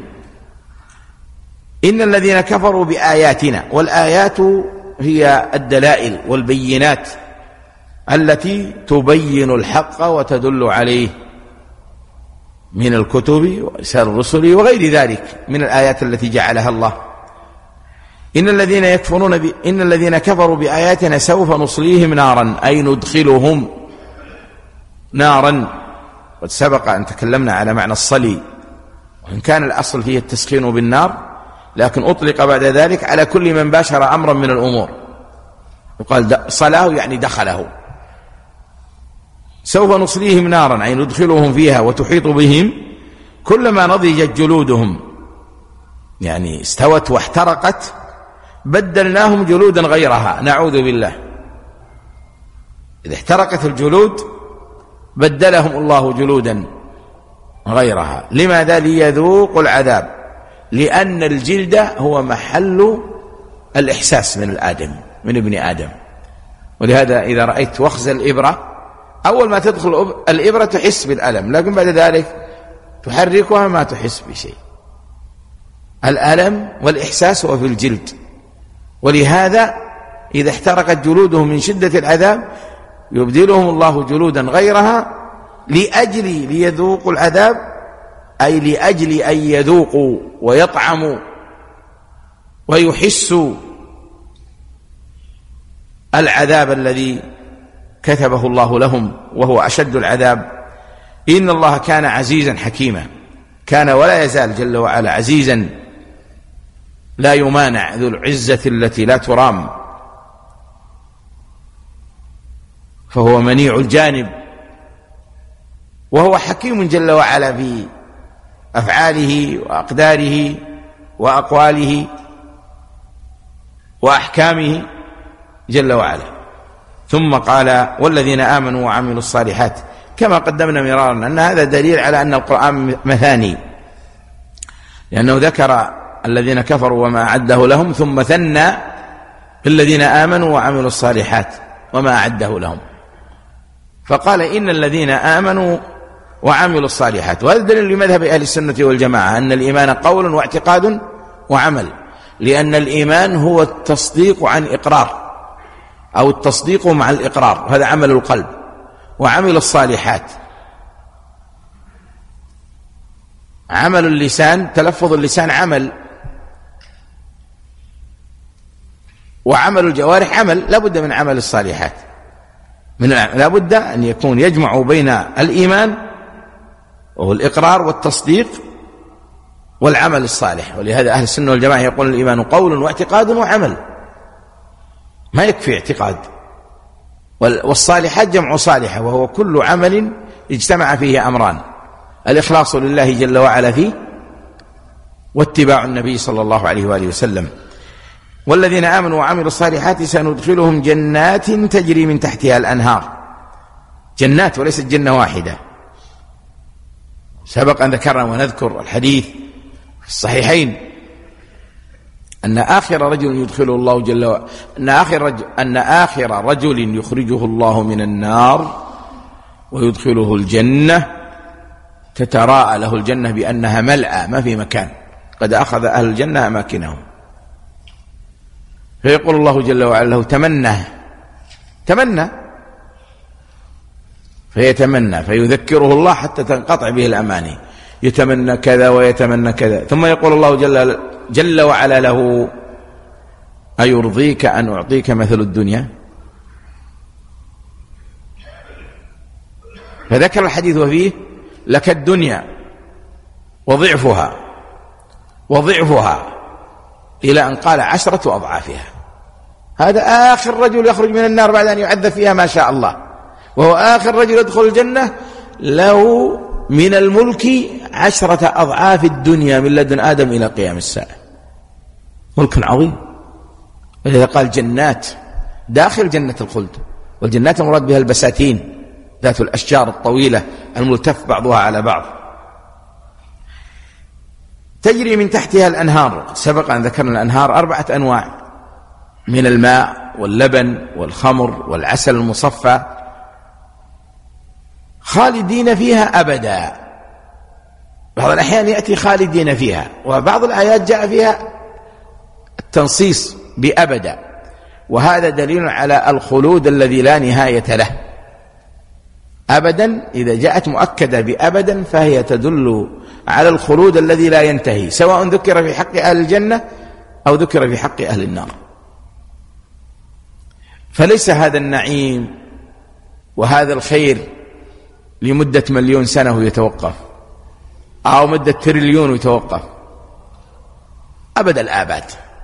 إن الذين كفروا بآياتنا، والآيات هي الدلائل والبينات التي تبين الحق وتدل عليه من الكتب وإرسال الرسل وغير ذلك من الآيات التي جعلها الله. إن الذين يكفرون ب... إن الذين كفروا بآياتنا سوف نصليهم نارا، أي ندخلهم نارا. قد سبق أن تكلمنا على معنى الصلي، وإن كان الأصل فيه التسخين بالنار، لكن أطلق بعد ذلك على كل من باشر أمرا من الأمور، وقال صلاه يعني دخله. سوف نصليهم نارا أي ندخلهم فيها وتحيط بهم، كلما نضجت جلودهم يعني استوت واحترقت بدلناهم جلودا غيرها، نعوذ بالله. إذا احترقت الجلود بدلهم الله جلودا غيرها. لماذا؟ ليذوقوا العذاب، لأن الجلد هو محل الإحساس من الآدم من ابن آدم، ولهذا إذا رأيت وخز الإبرة أول ما تدخل الإبرة تحس بالألم، لكن بعد ذلك تحركها ما تحس بشيء. الألم والإحساس هو في الجلد، ولهذا إذا احترقت جلودهم من شدة العذاب يبدلهم الله جلودا غيرها لأجل ليذوقوا العذاب، أي لأجل أن يذوقوا ويطعموا ويحسوا العذاب الذي كتبه الله لهم وهو أشد العذاب. إن الله كان عزيزا حكيما، كان ولا يزال جل وعلا عزيزا لا يمانع، ذو العزة التي لا ترام، فهو منيع الجانب، وهو حكيم جل وعلا في أفعاله وأقداره وأقواله وأحكامه جل وعلا. ثم قال والذين آمنوا وعملوا الصالحات، كما قدمنا مرارا أن هذا دليل على أن القرآن مثاني، لأنه ذكر الذين كفروا وما أعده لهم ثم ثنى بالذين آمنوا وعملوا الصالحات وما أعده لهم، فقال إن الذين آمنوا وعملوا الصالحات. وهذا دليل لمذهب أهل السنة والجماعة أن الإيمان قول واعتقاد وعمل، لأن الإيمان هو التصديق عن إقرار أو التصديق مع الإقرار، هذا عمل القلب. وعمل الصالحات عمل اللسان، تلفظ اللسان عمل، وعمل الجوارح عمل، لا بد من عمل الصالحات، من لا بد أن يكون يجمع بين الإيمان وهو الإقرار والتصديق والعمل الصالح. ولهذا أهل السنة والجماعة يقول الإيمان قول واعتقاد وعمل، ما يكفي اعتقاد. والصالحات جمع صالحة، وهو كل عمل اجتمع فيه أمران: الإخلاص لله جل وعلا فيه، واتباع النبي صلى الله عليه وآله وسلم. والذين آمنوا وعملوا الصالحات سندخلهم جنات تجري من تحتها الأنهار، جنات وليست جنة واحدة. سبق أن ذكرنا ونذكر الحديث في الصحيحين أن آخر رجل يدخله الله جل وعلا أن آخر رجل, أن آخر رجل يخرجه الله من النار ويدخله الجنة تتراءى له الجنة بأنها ملأى، ما في مكان، قد أخذ أهل الجنة أماكنهم. فيقول الله جل وعلا له تمنى تمنى، فيتمنى فيذكره الله حتى تنقطع به الأماني، يتمنى كذا ويتمنى كذا، ثم يقول الله جل, جل وعلا له أيرضيك أن أعطيك مثل الدنيا؟ فذكر الحديث وفيه لك الدنيا وضعفها وضعفها إلى أن قال عشرة أضعافها. هذا آخر رجل يخرج من النار بعد أن يعذب فيها ما شاء الله، وهو آخر رجل يدخل الجنة له من الملك عشرة أضعاف الدنيا من لدن آدم إلى قيام الساعة، ملك عظيم. ولذا قال جنات، داخل جنة الخلد، والجنات المراد بها البساتين ذات الأشجار الطويلة الملتف بعضها على بعض، تجري من تحتها الأنهار. سبق أن ذكرنا الأنهار أربعة أنواع: من الماء واللبن والخمر والعسل المصفى، خالدين فيها أبدا. بعض الأحيان يأتي خالدين فيها، وبعض الآيات جاء فيها التنصيص بأبدا، وهذا دليل على الخلود الذي لا نهاية له. أبدا إذا جاءت مؤكدة بأبدا فهي تدل على الخلود الذي لا ينتهي، سواء ذكر في حق أهل الجنة أو ذكر في حق أهل النار. فليس هذا النعيم وهذا الخير لمدة مليون سنة ويتوقف، أو مدة تريليون ويتوقف، أبد الآباد.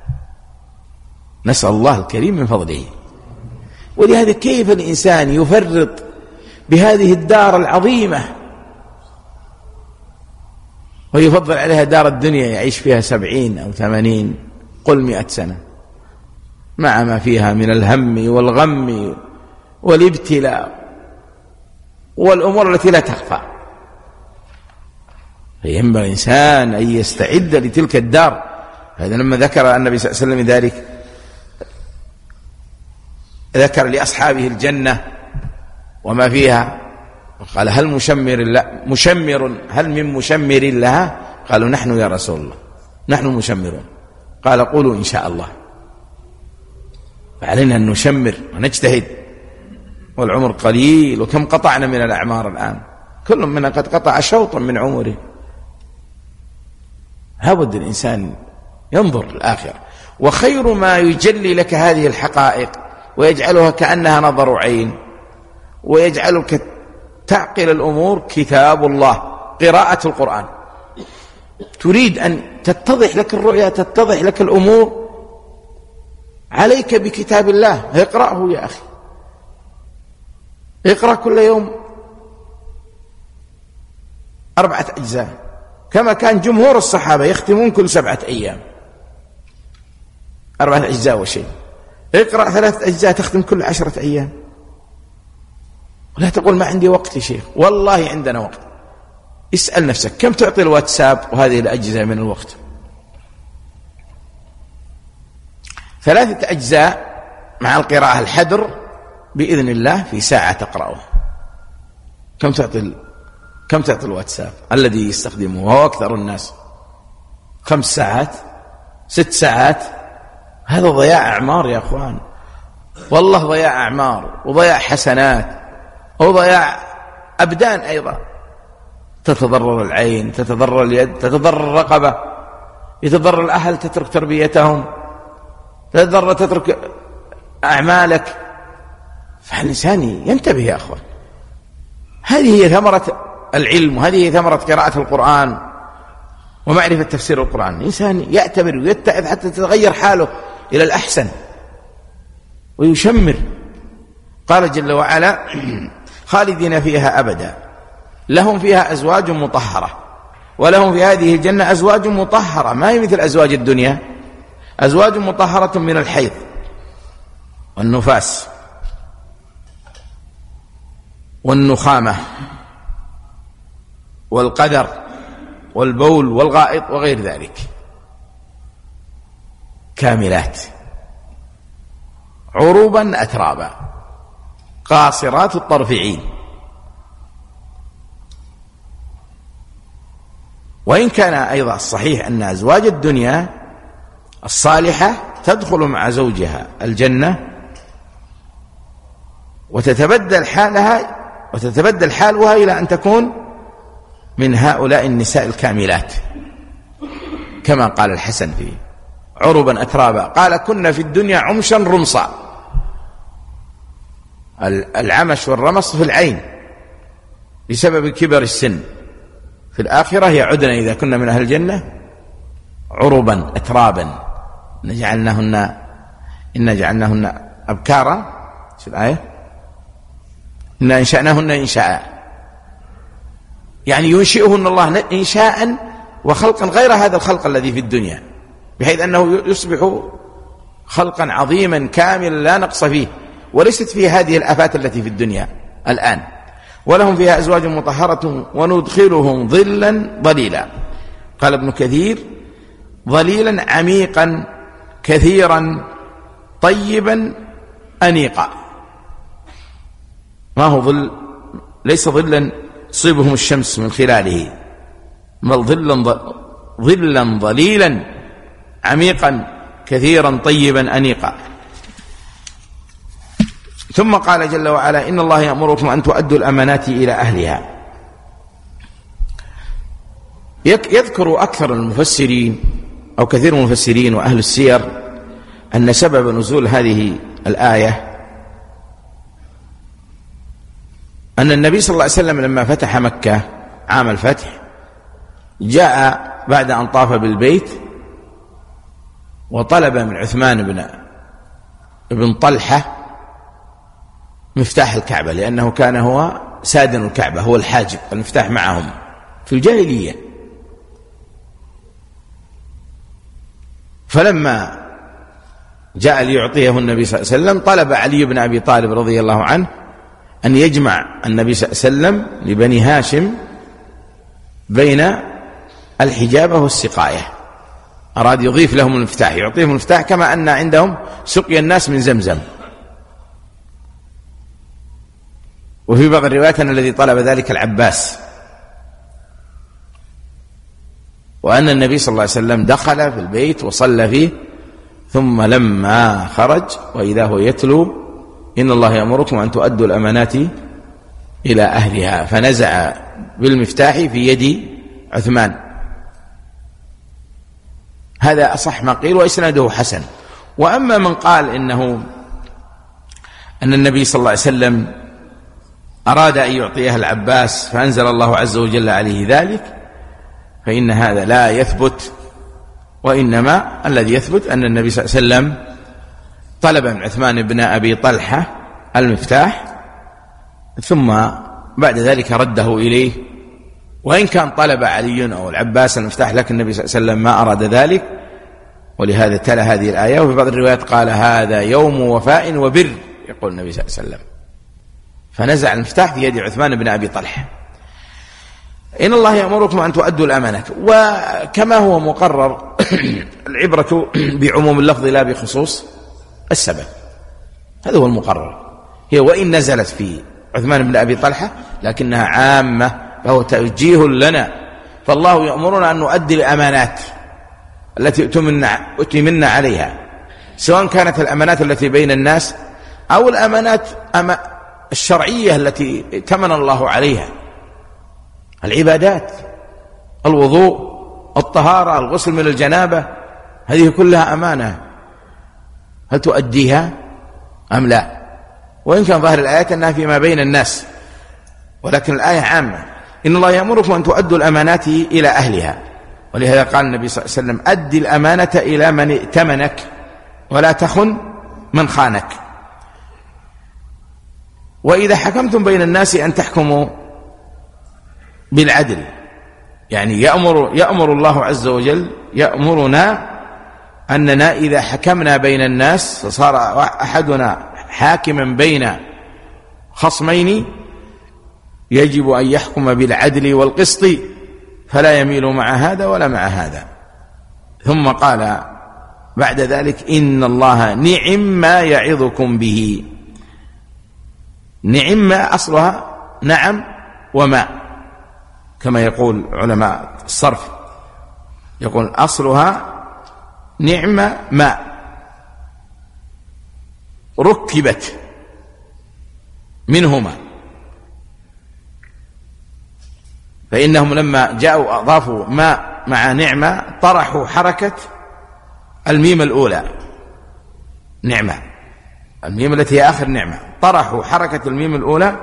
نسأل الله الكريم من فضله. ولهذا كيف الإنسان يفرط بهذه الدار العظيمة ويفضل عليها دار الدنيا يعيش فيها سبعين أو ثمانين قل مئة سنة مع ما فيها من الهم والغم والابتلاء والأمور التي لا تخفى. فينبغي الإنسان أن يستعد لتلك الدار. هذا لما ذكر النبي صلى الله عليه وسلم ذلك ذكر لأصحابه الجنة وما فيها، قال هل مشمر لا مشمر هل من مشمر لها؟ قالوا نحن يا رسول الله، نحن مشمرون. قال قولوا إن شاء الله. فعلينا أن نشمر ونجتهد، والعمر قليل، وكم قطعنا من الأعمار الآن، كل منا قد قطع شوطا من عمره. لابد الإنسان ينظر الآخرة، وخير ما يجلي لك هذه الحقائق ويجعلها كأنها نظر عين ويجعلك تعقل الأمور كتاب الله، قراءة القرآن. تريد أن تتضح لك الرؤيا، تتضح لك الأمور، عليك بكتاب الله، اقرأه يا أخي، اقرأ كل يوم أربعة أجزاء، كما كان جمهور الصحابة يختمون كل سبعة أيام، أربعة أجزاء وشيء. اقرأ ثلاثة أجزاء تختم كل عشرة أيام. ولا تقول ما عندي وقت يا شيخ، والله عندنا وقت. اسأل نفسك كم تعطي الواتساب وهذه الأجزاء من الوقت؟ ثلاثة أجزاء مع القراءة الحدر بإذن الله في ساعة تقرأه. كم تعطي كم تعطي الواتساب الذي يستخدمه وهو أكثر الناس؟ خمس ساعات، ست ساعات. هذا ضياع أعمار يا أخوان، والله ضياع أعمار وضياع حسنات وضياع أبدان أيضا. تتضرر العين، تتضرر اليد، تتضرر الرقبة، يتضرر الأهل، تترك تربيتهم، تتضرر تترك أعمالك. فالإنسان ينتبه يا أخوان. هذه هي ثمرة العلم، وهذه هي ثمرة قراءة القرآن ومعرفة تفسير القرآن. الإنسان يعتبر ويتعظ حتى تتغير حاله إلى الأحسن ويشمر. قال جل وعلا خالدين فيها أبدا لهم فيها أزواج مطهرة ولهم في هذه الجنة أزواج مطهرة، ما هي مثل أزواج الدنيا، أزواج مطهرة من الحيض والنفاس والنخامة والقدر والبول والغائط وغير ذلك، كاملات عروبا أترابا قاصرات الطرف عين. وإن كان أيضا الصحيح أن أزواج الدنيا الصالحة تدخل مع زوجها الجنة وتتبدل حالها وتتبدل حالها إلى أن تكون من هؤلاء النساء الكاملات، كما قال الحسن فيه عربا أترابا، قال كنا في الدنيا عمشا رمصا. العمش والرمص في العين بسبب كبر السن، في الآخرة يعدنا إذا كنا من أهل الجنة عربا أترابا نجعلناهن إن جعلناهن أبكارا. شو الآية؟ إن إنشأناهن إنشاء، يعني ينشئهن الله إنشاء وخلقا غير هذا الخلق الذي في الدنيا، بحيث أنه يصبح خلقا عظيما كاملا لا نقص فيه، وليست فيه هذه الآفات التي في الدنيا الآن. ولهم فيها أزواج مطهرة وندخلهم ظلا ظليلا. قال ابن كثير ظليلا عميقا كثيرا طيبا أنيقا. ما هو ظل؟ ليس ظلا تصيبهم الشمس من خلاله، بل ظلا ظلا ظليلا عميقا كثيرا طيبا أنيقا. ثم قال جل وعلا إن الله يأمركم أن تؤدوا الأمانات إلى أهلها. يذكر أكثر المفسرين أو كثير من المفسرين وأهل السير أن سبب نزول هذه الآية أن النبي صلى الله عليه وسلم لما فتح مكة عام الفتح جاء بعد أن طاف بالبيت وطلب من عثمان بن ابن طلحة مفتاح الكعبة، لأنه كان هو سادن الكعبة، هو الحاجب، المفتاح معهم في الجاهلية. فلما جاء ليعطيه النبي صلى الله عليه وسلم طلب علي بن أبي طالب رضي الله عنه أن يجمع النبي صلى الله عليه وسلم لبني هاشم بين الحجابة والسقاية، أراد يضيف لهم المفتاح، يعطيهم المفتاح كما أن عندهم سقي الناس من زمزم، وفي بعض الروايات أن الذي طلب ذلك العباس، وأن النبي صلى الله عليه وسلم دخل في البيت وصلى فيه، ثم لما خرج وإذا هو يتلو إن الله يأمركم أن تؤدوا الأمانات إلى أهلها، فنزع بالمفتاح في يد عثمان. هذا أصح ما قيل وإسناده حسن. وأما من قال إنه أن النبي صلى الله عليه وسلم أراد أن يعطيها العباس فأنزل الله عز وجل عليه ذلك، فإن هذا لا يثبت، وإنما الذي يثبت أن النبي صلى الله عليه وسلم طلب من عثمان بن أبي طلحة المفتاح، ثم بعد ذلك رده إليه، وإن كان طلب علي أو العباس المفتاح، لكن النبي صلى الله عليه وسلم ما أراد ذلك، ولهذا تلا هذه الآية. وفي بعض الروايات قال هذا يوم وفاء وبر، يقول النبي صلى الله عليه وسلم، فنزع المفتاح في يد عثمان بن أبي طلحة. إن الله يأمركم أن تؤدوا الأمانات، وكما هو مقرر العبرة بعموم اللفظ لا بخصوص السبب، هذا هو المقرر. هي وإن نزلت في عثمان بن أبي طلحة لكنها عامة، فهو توجيه لنا. فالله يأمرنا أن نؤدي الأمانات التي أؤتمنا عليها، سواء كانت الأمانات التي بين الناس أو الأمانات الشرعية التي ائتمن الله عليها، العبادات، الوضوء، الطهارة، الغسل من الجنابة، هذه كلها أمانة، هل تؤديها أم لا؟ وإن كان ظاهر الآيات أنها فيما بين الناس، ولكن الآية عامة. إن الله يأمركم أن تؤدوا الأمانات إلى أهلها، ولهذا قال النبي صلى الله عليه وسلم أدي الأمانة إلى من ائتمنك ولا تخن من خانك. وإذا حكمتم بين الناس أن تحكموا بالعدل، يعني يأمر, يأمر الله عز وجل يأمرنا أننا إذا حكمنا بين الناس فصار أحدنا حاكما بين خصمين يجب أن يحكم بالعدل والقسط، فلا يميل مع هذا ولا مع هذا. ثم قال بعد ذلك إن الله نعم ما يعظكم به. نعم ما أصلها نعم وما، كما يقول علماء الصرف، يقول أصلها نعم ما ركبت منهما، فإنهم لما جاءوا أضافوا ما مع نعمة طرحوا حركة الميم الأولى، نعمة الميم التي هي آخر نعمة، طرحوا حركة الميم الأولى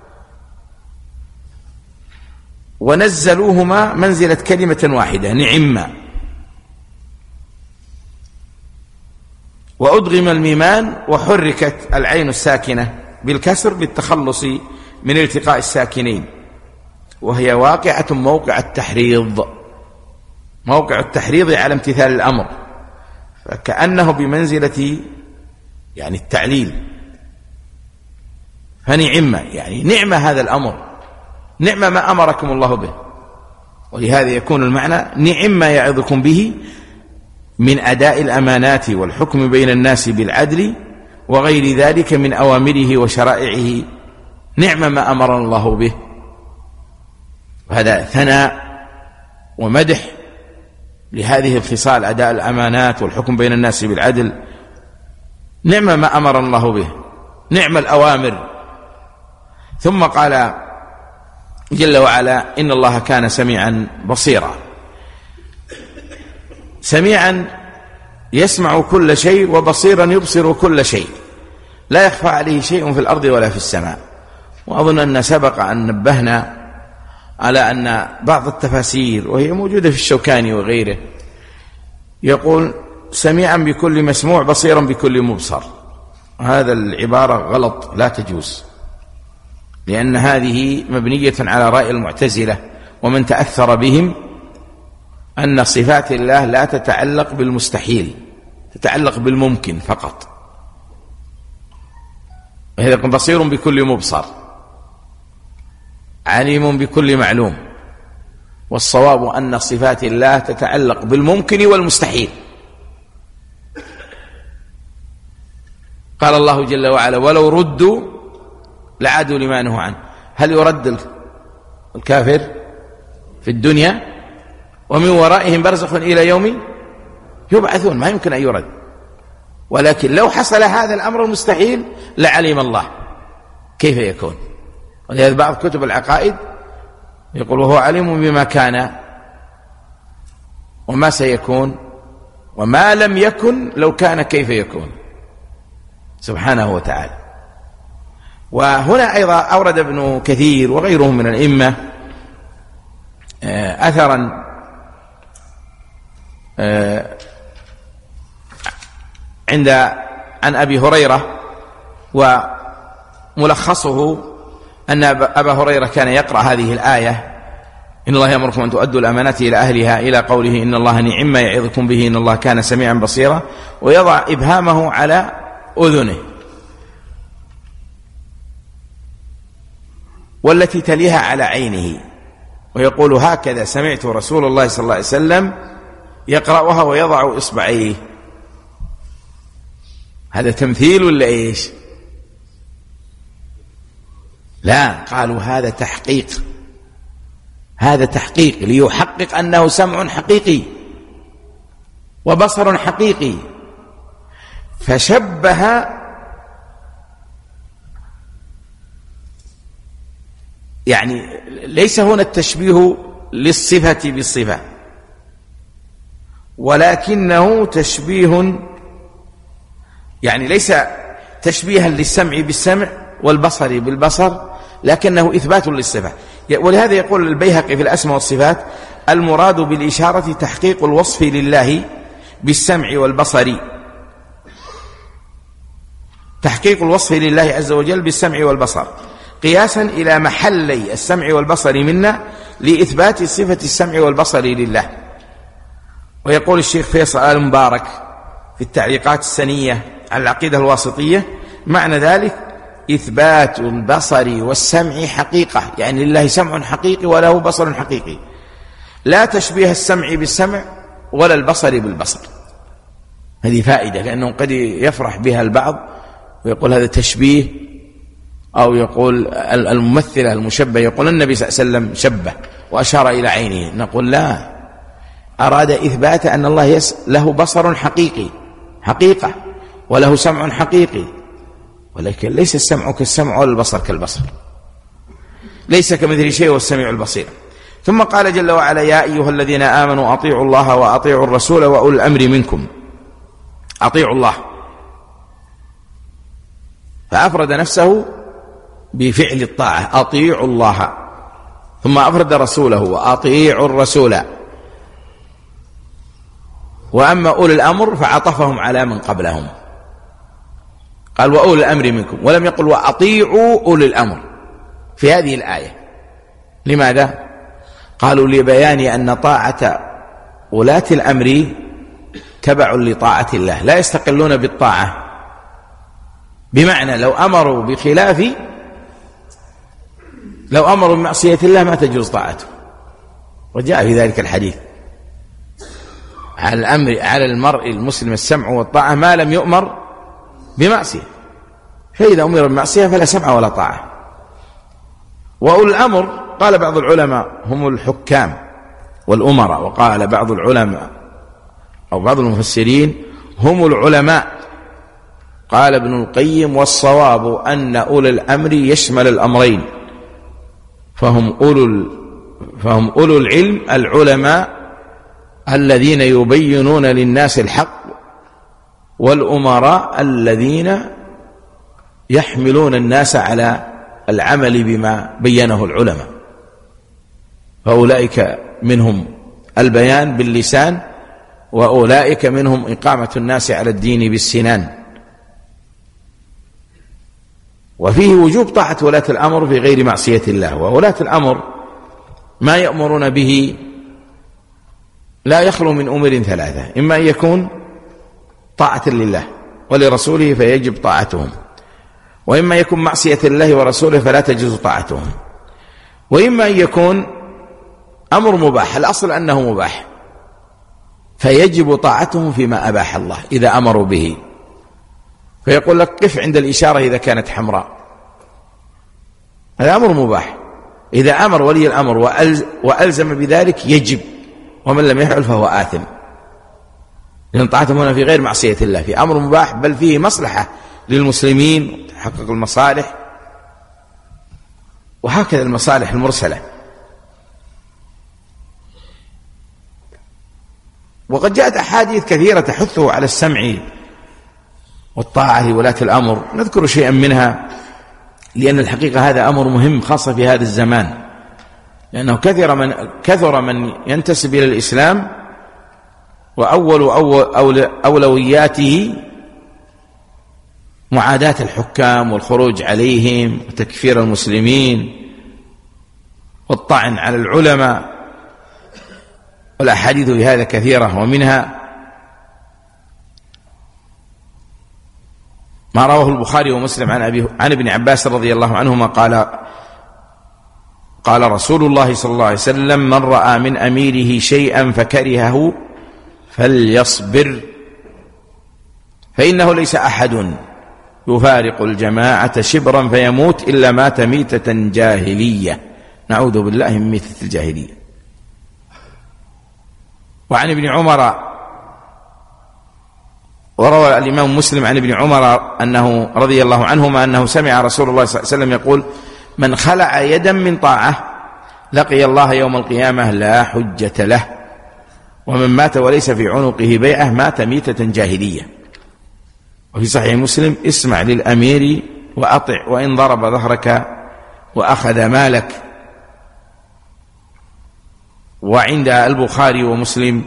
ونزلوهما منزلة كلمة واحدة، نعمة، وأدغم الميمان وحركت العين الساكنة بالكسر بالتخلص من التقاء الساكنين، وهي واقعة موقع التحريض، موقع التحريض على امتثال الأمر، فكأنه بمنزلة يعني التعليل. فنعمة يعني نعمة هذا الأمر، نعمة ما أمركم الله به، ولهذا يكون المعنى نعم ما يعظكم به من أداء الأمانات والحكم بين الناس بالعدل وغير ذلك من أوامره وشرائعه، نعم ما أمرنا الله به. وهذا ثناء ومدح لهذه الخصال، أداء الأمانات والحكم بين الناس بالعدل، نعم ما أمر الله به، نعم الأوامر. ثم قال جل وعلا إن الله كان سميعا بصيرا. سميعا يسمع كل شيء، وبصيرا يبصر كل شيء، لا يخفى عليه شيء في الأرض ولا في السماء. وأظن أن سبق أن نبهنا على أن بعض التفاسير وهي موجودة في الشوكاني وغيره يقول سميعا بكل مسموع بصيرا بكل مبصر. هذا العبارة غلط، لا تجوز، لأن هذه مبنية على رأي المعتزلة ومن تأثر بهم، أن صفات الله لا تتعلق بالمستحيل، تتعلق بالممكن فقط. وهذا يكون بصير بكل مبصر، عليم بكل معلوم، والصواب أن صفات الله تتعلق بالممكن والمستحيل. قال الله جل وعلا ولو ردوا لعادوا لما نهوا عنه. هل يرد الكافر في الدنيا ومن ورائهم برزخ إلى يوم يبعثون؟ ما يمكن أن يرد. ولكن لو حصل هذا الأمر المستحيل لعلم الله كيف يكون. ولهذا بعض كتب العقائد يقول وهو عليم بما كان وما سيكون وما لم يكن لو كان كيف يكون سبحانه وتعالى. وهنا أيضا أورد ابن كثير وغيره من الأئمة أثرا عند عن أبي هريرة، وملخصه أن أبا هريرة كان يقرأ هذه الآية إن الله يأمركم أن تؤدوا الأمانات إلى أهلها إلى قوله إن الله نعم ما يعظكم به إن الله كان سميعا بصيرا، ويضع إبهامه على أذنه والتي تليها على عينه، ويقول هكذا سمعت رسول الله صلى الله عليه وسلم يقرأها ويضع إصبعيه. هذا تمثيل ولا إيش؟ لا، قالوا هذا تحقيق، هذا تحقيق ليحقق أنه سمع حقيقي وبصر حقيقي. فشبه يعني ليس هنا التشبيه للصفة بالصفة، ولكنه تشبيه يعني ليس تشبيها للسمع بالسمع والبصر بالبصر، لكنه إثبات للصفة. ولهذا يقول البيهقي في الأسماء والصفات المراد بالإشارة تحقيق الوصف لله بالسمع والبصر، تحقيق الوصف لله عز وجل بالسمع والبصر قياسا إلى محلي السمع والبصر منا لإثبات صفة السمع والبصر لله. ويقول الشيخ فيصل آل مبارك في التعليقات السنية على العقيدة الواسطية معنى ذلك إثبات البصر والسمع حقيقة، يعني لله سمع حقيقي وله بصر حقيقي، لا تشبيه السمع بالسمع ولا البصر بالبصر. هذه فائدة، لأنه قد يفرح بها البعض ويقول هذا تشبيه، أو يقول الممثلة المشبه يقول النبي صلى الله عليه وسلم شبه وأشار إلى عينه، نقول لا، أراد إثبات أن الله له بصر حقيقي حقيقة وله سمع حقيقي، ولكن ليس السمع كالسمع ولا البصر كالبصر، ليس كمثل شيء والسميع البصير. ثم قال جل وعلا يا أيها الذين آمنوا أطيعوا الله وأطيعوا الرسول وأولي الأمر منكم. أطيعوا الله، فأفرد نفسه بفعل الطاعة أطيعوا الله، ثم أفرد رسوله وأطيعوا الرسول، وأما أولي الأمر فعطفهم على من قبلهم، قال وأولي الأمر منكم، ولم يقل وأطيعوا أولي الأمر في هذه الآية. لماذا؟ قالوا لبيان أن طاعة ولاة الأمر تبع لطاعة الله، لا يستقلون بالطاعة، بمعنى لو أمروا بخلاف لو أمروا بمعصية الله ما تجوز طاعته، وجاء في ذلك الحديث على الأمر على المرء المسلم السمع والطاعة ما لم يؤمر بمعصية، فإذا أمر بمعصية فلا سمع ولا طاعة. وأولي الأمر قال بعض العلماء هم الحكام والأمراء، وقال بعض العلماء أو بعض المفسرين هم العلماء. قال ابن القيم والصواب أن أولي الأمر يشمل الأمرين، فهم أولو فهم أولو العلم العلماء الذين يبينون للناس الحق، والأمراء الذين يحملون الناس على العمل بما بينه العلماء، فأولئك منهم البيان باللسان، وأولئك منهم إقامة الناس على الدين بالسنان. وفيه وجوب طاعة ولاة الأمر في غير معصية الله. وولاة الأمر ما يأمرون به لا يخلو من أمور ثلاثة: إما أن يكون طاعة لله ولرسوله فيجب طاعتهم، وإما يكون معصية الله ورسوله فلا تجوز طاعتهم، وإما أن يكون أمر مباح، الأصل أنه مباح فيجب طاعتهم فيما أباح الله إذا أمروا به. فيقول لك قف عند الإشارة إذا كانت حمراء، هذا أمر مباح. إذا أمر ولي الأمر وألزم بذلك يجب، ومن لم يفعل فهو آثم، لأن طاعتهم هنا في غير معصية الله، في أمر مباح بل فيه مصلحة للمسلمين، تحقق المصالح، وهكذا المصالح المرسلة. وقد جاءت أحاديث كثيرة تحثه على السمع والطاعة لولاة الأمر، نذكر شيئا منها لأن الحقيقة هذا أمر مهم خاصة في هذا الزمان، لأنه كثر من كثر من ينتسب إلى الإسلام وأول أول أولوياته معاداة الحكام والخروج عليهم وتكفير المسلمين والطعن على العلماء، والأحاديث في هذا كثيرة، ومنها ما رواه البخاري ومسلم عن أبي عن ابن عباس رضي الله عنهما قال قال رسول الله صلى الله عليه وسلم: من رأى من أميره شيئا فكرهه فليصبر، فإنه ليس أحد يفارق الجماعة شبرا فيموت إلا مات ميتة جاهلية، نعوذ بالله من ميتة الجاهلية. وعن ابن عمر، وروى الإمام مسلم عن ابن عمر أنه رضي الله عنهما أنه سمع رسول الله صلى الله عليه وسلم يقول: من خلع يدا من طاعة لقي الله يوم القيامة لا حجة له، ومن مات وليس في عنقه بيعة مات ميتة جاهلية. وفي صحيح مسلم: اسمع للأمير وأطع وإن ضرب ظهرك وأخذ مالك. وعند البخاري ومسلم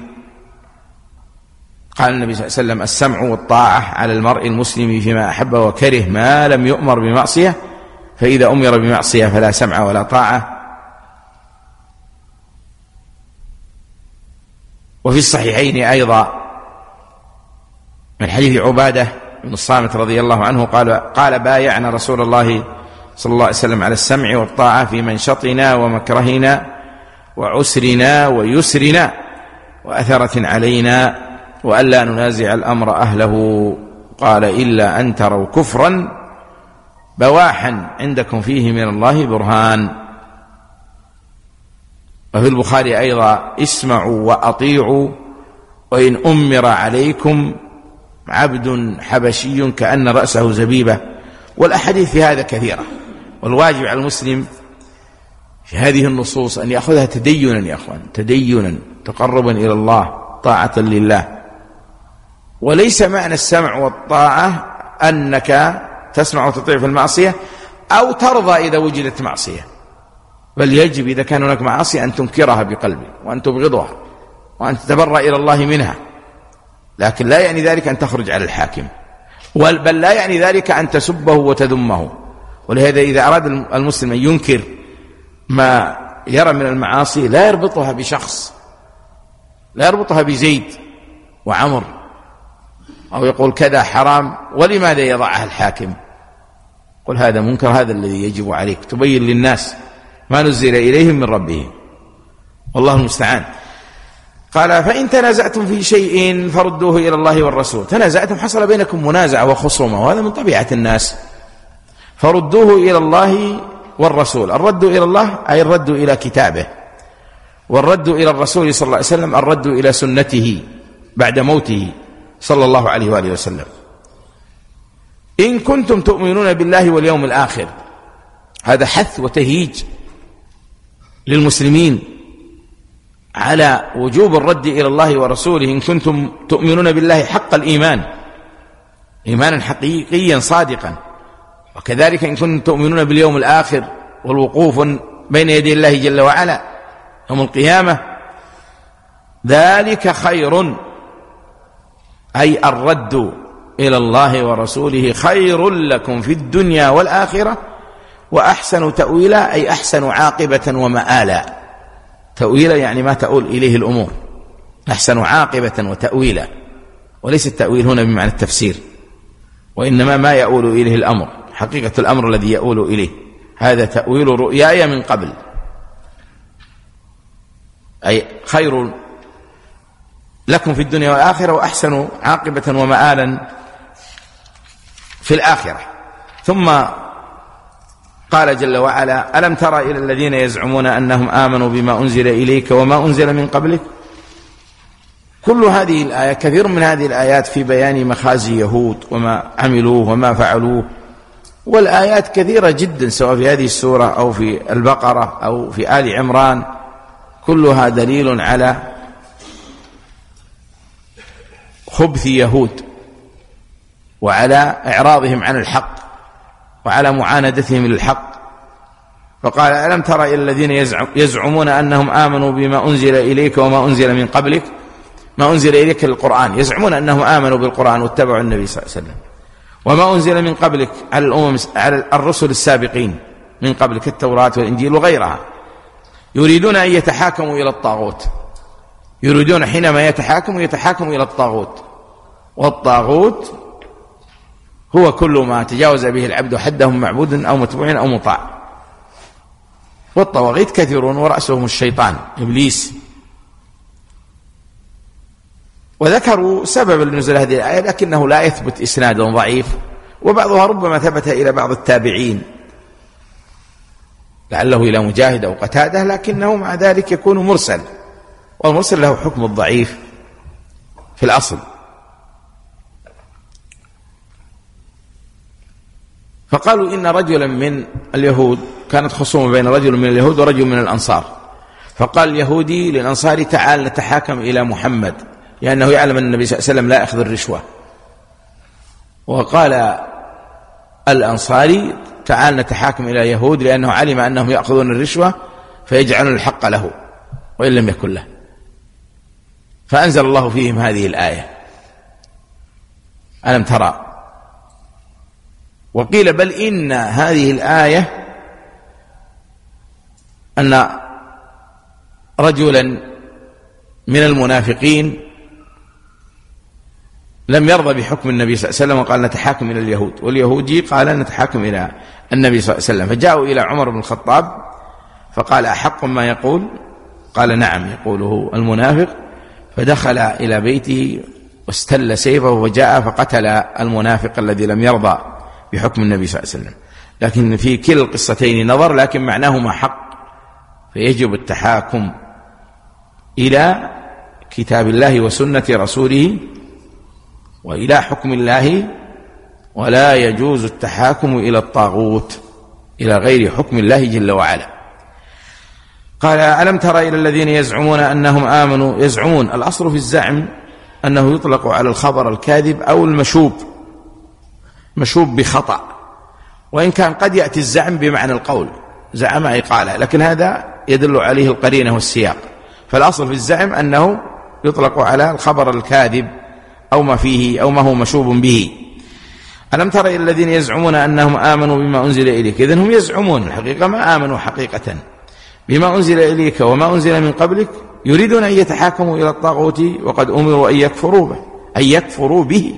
قال النبي صلى الله عليه وسلم: السمع والطاعة على المرء المسلم فيما أحب وكره ما لم يؤمر بمعصية، فإذا أمر بمعصية فلا سمع ولا طاعة. وفي الصحيحين أيضا من حديث عبادة بن الصامت رضي الله عنه قال قال بايعنا رسول الله صلى الله عليه وسلم على السمع والطاعة في منشطنا ومكرهنا وعسرنا ويسرنا وأثرة علينا، وألا ننازع الأمر أهله. قال: إلا أن تروا كفرا بواحا عندكم فيه من الله برهان. وفي البخاري أيضا: اسمعوا وأطيعوا وإن أمر عليكم عبد حبشي كأن رأسه زبيبة. والأحاديث في هذا كثيرة، والواجب على المسلم في هذه النصوص أن يأخذها تدينا يا أخوان، تدينا تقربا إلى الله، طاعة لله. وليس معنى السمع والطاعة أنك تسمع وتطيع في المعصية أو ترضى إذا وجدت معصية، بل يجب إذا كان هناك معصية أن تنكرها بقلبك وأن تبغضها وأن تتبرأ إلى الله منها، لكن لا يعني ذلك أن تخرج على الحاكم، بل لا يعني ذلك أن تسبه وتذمه. ولهذا إذا أراد المسلم أن ينكر ما يرى من المعاصي لا يربطها بشخص، لا يربطها بزيد وعمر، أو يقول كذا حرام ولماذا يضعها الحاكم، قل هذا منكر، هذا الذي يجب عليك تبين للناس ما نزل إليهم من ربهم، والله المستعان. قال: فإن تنازعتم في شيء فردوه إلى الله والرسول. تنازعتم، حصل بينكم منازعة وخصومة، وهذا من طبيعة الناس، فردوه إلى الله والرسول. الرد إلى الله أي الرد إلى كتابه، والرد إلى الرسول صلى الله عليه وسلم الرد إلى سنته بعد موته صلى الله عليه وآله وسلم. إن كنتم تؤمنون بالله واليوم الآخر، هذا حث وتهييج للمسلمين على وجوب الرد إلى الله ورسوله. إن كنتم تؤمنون بالله حق الإيمان، إيمانا حقيقيا صادقا. وكذلك إن كنتم تؤمنون باليوم الآخر والوقوف بين يدي الله جل وعلا يوم القيامة، ذلك خير، أي الرد إلى الله ورسوله خير لكم في الدنيا والآخرة، وأحسن تأويلا، أي أحسن عاقبة ومآلا. تأويلا يعني ما تؤول إليه الأمور، أحسن عاقبة وتأويلا، وليس التأويل هنا بمعنى التفسير، وإنما ما يؤول إليه الأمر، حقيقة الأمر الذي يؤول إليه. هذا تأويل رؤياي من قبل، أي خير لكم في الدنيا والآخرة وأحسن عاقبة ومآلا في الآخرة. ثم قال جل وعلا: ألم تر إلى الذين يزعمون أنهم آمنوا بما أنزل إليك وما أنزل من قبلك. كل هذه الآية، كثير من هذه الآيات في بيان مخازي يهود وما عملوه وما فعلوه، والآيات كثيرة جدا سواء في هذه السورة أو في البقرة أو في آل عمران، كلها دليل على خبث يهود وعلى إعراضهم عن الحق وعلى معاندتهم للحق. فقال: ألم تر إلى الذين يزعمون أنهم آمنوا بما أنزل إليك وما أنزل من قبلك. ما أنزل إليك القرآن، يزعمون أنهم آمنوا بالقرآن واتبعوا النبي صلى الله عليه وسلم. وما أنزل من قبلك على الأمم، على الرسل السابقين من قبلك، التوراة والإنجيل وغيرها. يريدون أن يتحاكموا إلى الطاغوت، يريدون حينما يتحاكموا يتحاكموا إلى الطاغوت، والطاغوت هو كل ما تجاوز به العبد حده معبود أو متبوع أو مطاع. والطواغيت كثيرون ورأسهم الشيطان إبليس. وذكروا سبب لنزول هذه الآية لكنه لا يثبت إسناد ضعيف، وبعضها ربما ثبت إلى بعض التابعين لعله إلى مجاهد أو قتادة، لكنه مع ذلك يكون مرسل، والمرسل له حكم الضعيف في الأصل. فقالوا إن رجلا من اليهود، كانت خصومة بين رجل من اليهود ورجل من الأنصار، فقال اليهودي للأنصاري: تعال نتحاكم إلى محمد، لأنه يعلم أن النبي صلى الله عليه وسلم لا يأخذ الرشوة. وقال الأنصاري: تعال نتحاكم إلى يهود، لأنه علم أنهم يأخذون الرشوة فيجعلون الحق له وإن لم يكن له. فأنزل الله فيهم هذه الآية: ألم ترى. وقيل بل إن هذه الآية أن رجلا من المنافقين لم يرضى بحكم النبي صلى الله عليه وسلم وقال: نتحاكم إلى اليهود، واليهودي قال: نتحاكم إلى النبي صلى الله عليه وسلم. فجاءوا إلى عمر بن الخطاب فقال: أحق ما يقول؟ قال: نعم يقوله المنافق. فدخل إلى بيته واستل سيفه وجاء فقتل المنافق الذي لم يرضى بحكم النبي صلى الله عليه وسلم. لكن في كلا القصتين نظر، لكن معناهما حق، فيجب التحاكم إلى كتاب الله وسنة رسوله وإلى حكم الله، ولا يجوز التحاكم إلى الطاغوت، إلى غير حكم الله جل وعلا. قال: ألم تر إلى الذين يزعمون أنهم آمنوا. يزعمون، الأصل في الزعم أنه يطلق على الخبر الكاذب أو المشوب، مشوب بخطأ، وإن كان قد يأتي الزعم بمعنى القول، زعم أي قال، لكن هذا يدل عليه القرينة والسياق. فالأصل في الزعم أنه يطلق على الخبر الكاذب أو ما فيه أو ما هو مشوب به. ألم تر إلى الذين يزعمون أنهم آمنوا بما أنزل إليك. إذن هم يزعمون، الحقيقة ما آمنوا حقيقة بما أنزل إليك وما أنزل من قبلك، يريدون أن يتحاكموا إلى الطاغوت وقد أمروا أن يكفروا به، أن يكفروا به.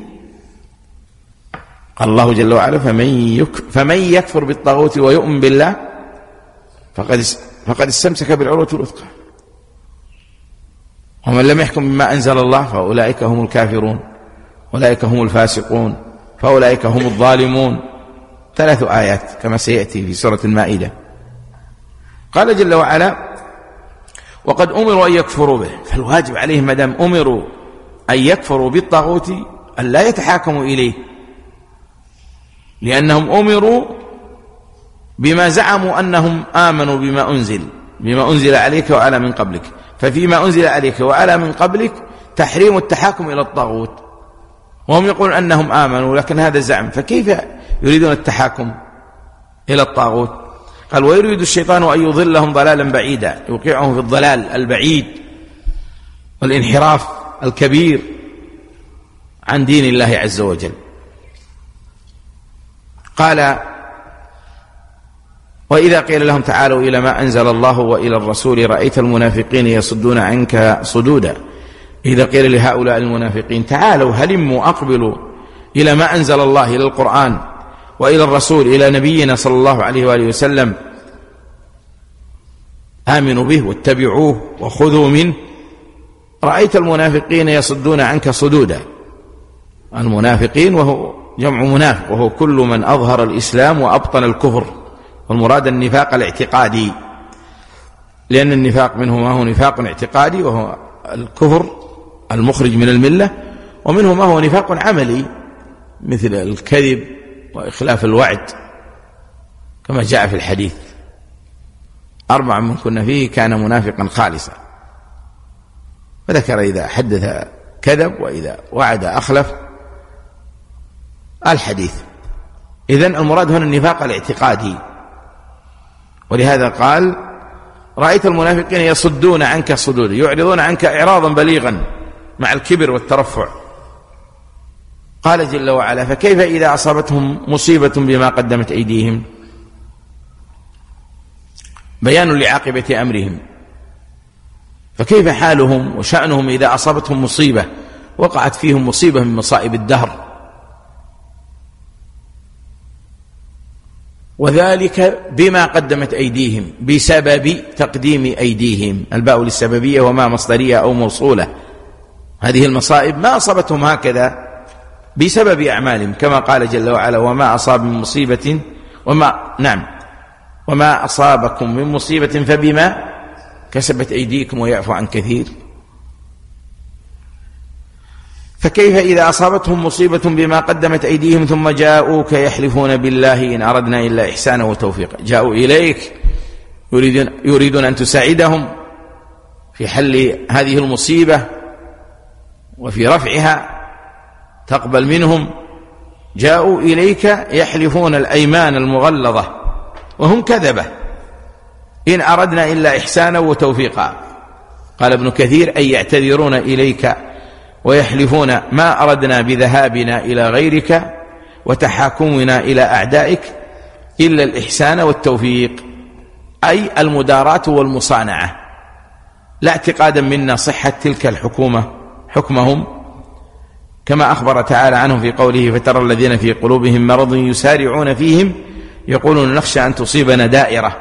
قال الله جل وعلا: فمن, يك فمن يكفر بالطاغوت ويؤمن بالله فقد فقد استمسك بالعروة الوثقى، ومن لم يحكم بما أنزل الله فأولئك هم الكافرون، أولئك هم الفاسقون، فأولئك هم الظالمون. ثلاث آيات كما سيأتي في سورة المائدة. قال جل وعلا: وقد أمروا أن يكفروا به. فالواجب عليهم ما دام أمروا أن يكفروا بالطاغوت أن لا يتحاكموا إليه، لأنهم أمروا بما زعموا أنهم آمنوا بما أنزل بما أنزل عليك وعلى من قبلك. ففيما أنزل عليك وعلى من قبلك تحريم التحاكم إلى الطاغوت، وهم يقولون أنهم آمنوا، لكن هذا زعم، فكيف يريدون التحاكم إلى الطاغوت؟ قال: ويريد الشيطان أن يضلهم ضلالا بعيدا، يوقعهم في الضلال البعيد والانحراف الكبير عن دين الله عز وجل. قال: وإذا قيل لهم تعالوا إلى ما أنزل الله وإلى الرسول رأيت المنافقين يصدون عنك صدودا. إذا قيل لهؤلاء المنافقين تعالوا هلموا أقبلوا إلى ما أنزل الله، إلى القرآن وإلى الرسول، إلى نبينا صلى الله عليه وآله وسلم، آمنوا به واتبعوه وخذوا منه، رأيت المنافقين يصدون عنك صدودا. المنافقين وهو جمع منافق، وهو كل من أظهر الإسلام وأبطن الكفر والمراد النفاق الاعتقادي، لأن النفاق منه ما هو نفاق اعتقادي وهو الكفر المخرج من الملة، ومنه ما هو نفاق عملي مثل الكذب وإخلاف الوعد كما جاء في الحديث: أربع من كنا فيه كان منافقا خالصا. فذكر إذا حدث كذب وإذا وعد أخلف الحديث. إذن المراد هنا النفاق الاعتقادي، ولهذا قال: رأيت المنافقين يصدون عنك صدودا، يعرضون عنك إعراضا بليغا مع الكبر والترفع. قال جل وعلا: فكيف إذا أصابتهم مصيبة بما قدمت أيديهم؟ بيان لعاقبة أمرهم، فكيف حالهم وشأنهم إذا أصابتهم مصيبة وقعت فيهم مصيبة من مصائب الدهر، وذلك بما قدمت أيديهم، بسبب تقديم أيديهم. الباء للسببية وما مصدرية أو موصولة. هذه المصائب ما أصابتهم هكذا، بسبب أعمالهم، كما قال جل وعلا: وما أصاب من مصيبة وما نعم وما أصابكم من مصيبة فبما كسبت أيديكم ويعفو عن كثير. فكيف إذا أصابتهم مصيبة بما قدمت أيديهم ثم جاءوك يحلفون بالله إن أردنا إلا إحسانا وتوفيقا. جاءوا إليك يريدون, يريدون أن تساعدهم في حل هذه المصيبة وفي رفعها، تقبل منهم. جاءوا إليك يحلفون الأيمان المغلظة وهم كذبة، إن أردنا إلا إحسانا وتوفيقا. قال ابن كثير: أي يعتذرون إليك ويحلفون ما أردنا بذهابنا إلى غيرك وتحاكمنا إلى أعدائك إلا الإحسان والتوفيق، أي المداراة والمصانعة، لا اعتقادا منا صحة تلك الحكومة حكمهم، كما أخبر تعالى عنهم في قوله: فترى الذين في قلوبهم مرض يسارعون فيهم يقولون نخشى أن تصيبنا دائرة.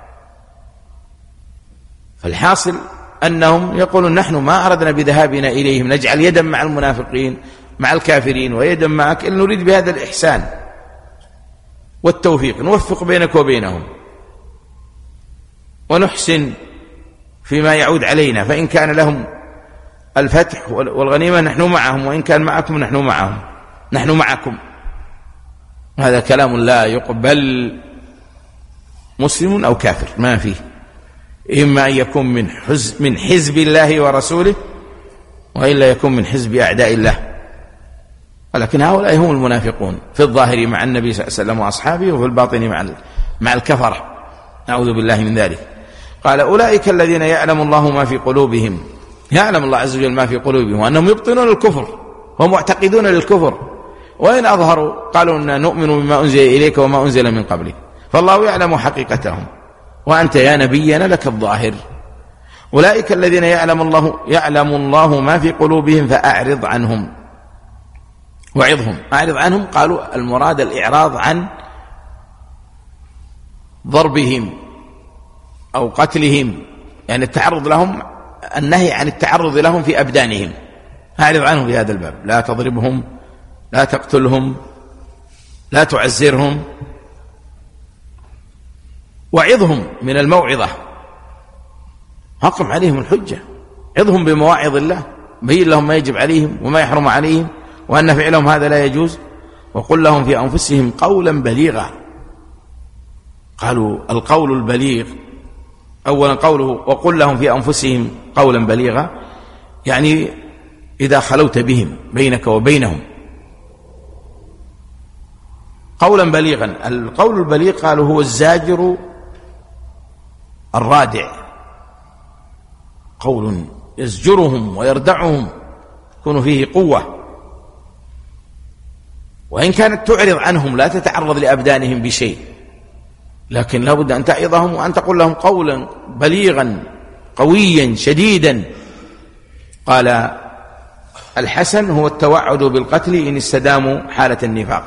فالحاصل أنهم يقولون: نحن ما أردنا بذهابنا إليهم، نجعل يدا مع المنافقين مع الكافرين ويدا معك، إن نريد بهذا الإحسان والتوفيق، نوفق بينك وبينهم ونحسن فيما يعود علينا، فإن كان لهم الفتح والغنيمة نحن معهم، وإن كان معكم نحن معهم نحن معكم. هذا كلام لا يقبل مسلم أو كافر، ما فيه، إما أن يكون من حزب, من حزب الله ورسوله، وإلا يكون من حزب أعداء الله. ولكن هؤلاء هم المنافقون في الظاهر مع النبي صلى الله عليه وسلم وأصحابه، وفي الباطن مع مع الكفرة، نعوذ بالله من ذلك. قال: أولئك الذين يعلم الله ما في قلوبهم، يعلم الله عز وجل ما في قلوبهم، وأنهم يبطنون الكفر ومعتقدون للكفر، وإن أظهروا قالوا إننا نؤمن بما أنزل إليك وما أنزل من قبلك، فالله يعلم حقيقتهم وأنت يا نبينا لك الظاهر. أولئك الذين يعلم الله يعلم الله ما في قلوبهم فأعرض عنهم وعظهم. أعرض عنهم، قالوا المراد الإعراض عن ضربهم أو قتلهم، يعني التعرض لهم، النهي عن التعرض لهم في أبدانهم. أعرض عنهم في هذا الباب، لا تضربهم، لا تقتلهم، لا تعزرهم. وعظهم من الموعظة، أقم عليهم الحجة، عظهم بمواعظ الله، بين لهم ما يجب عليهم وما يحرم عليهم، وأن فعلهم هذا لا يجوز. وقل لهم في أنفسهم قولا بليغا. قالوا القول البليغ أولا قوله وقل لهم في أنفسهم قولا بليغا، يعني إذا خلوت بهم بينك وبينهم قولا بليغا. القول البليغ قالوا هو الزاجر الرادع، قول يزجرهم ويردعهم، يكون فيه قوة. وإن كانت تعرض عنهم لا تتعرض لأبدانهم بشيء، لكن لا بد أن تعظهم وأن تقول لهم قولا بليغا قويا شديدا. قال الحسن هو التوعد بالقتل إن استداموا حالة النفاق،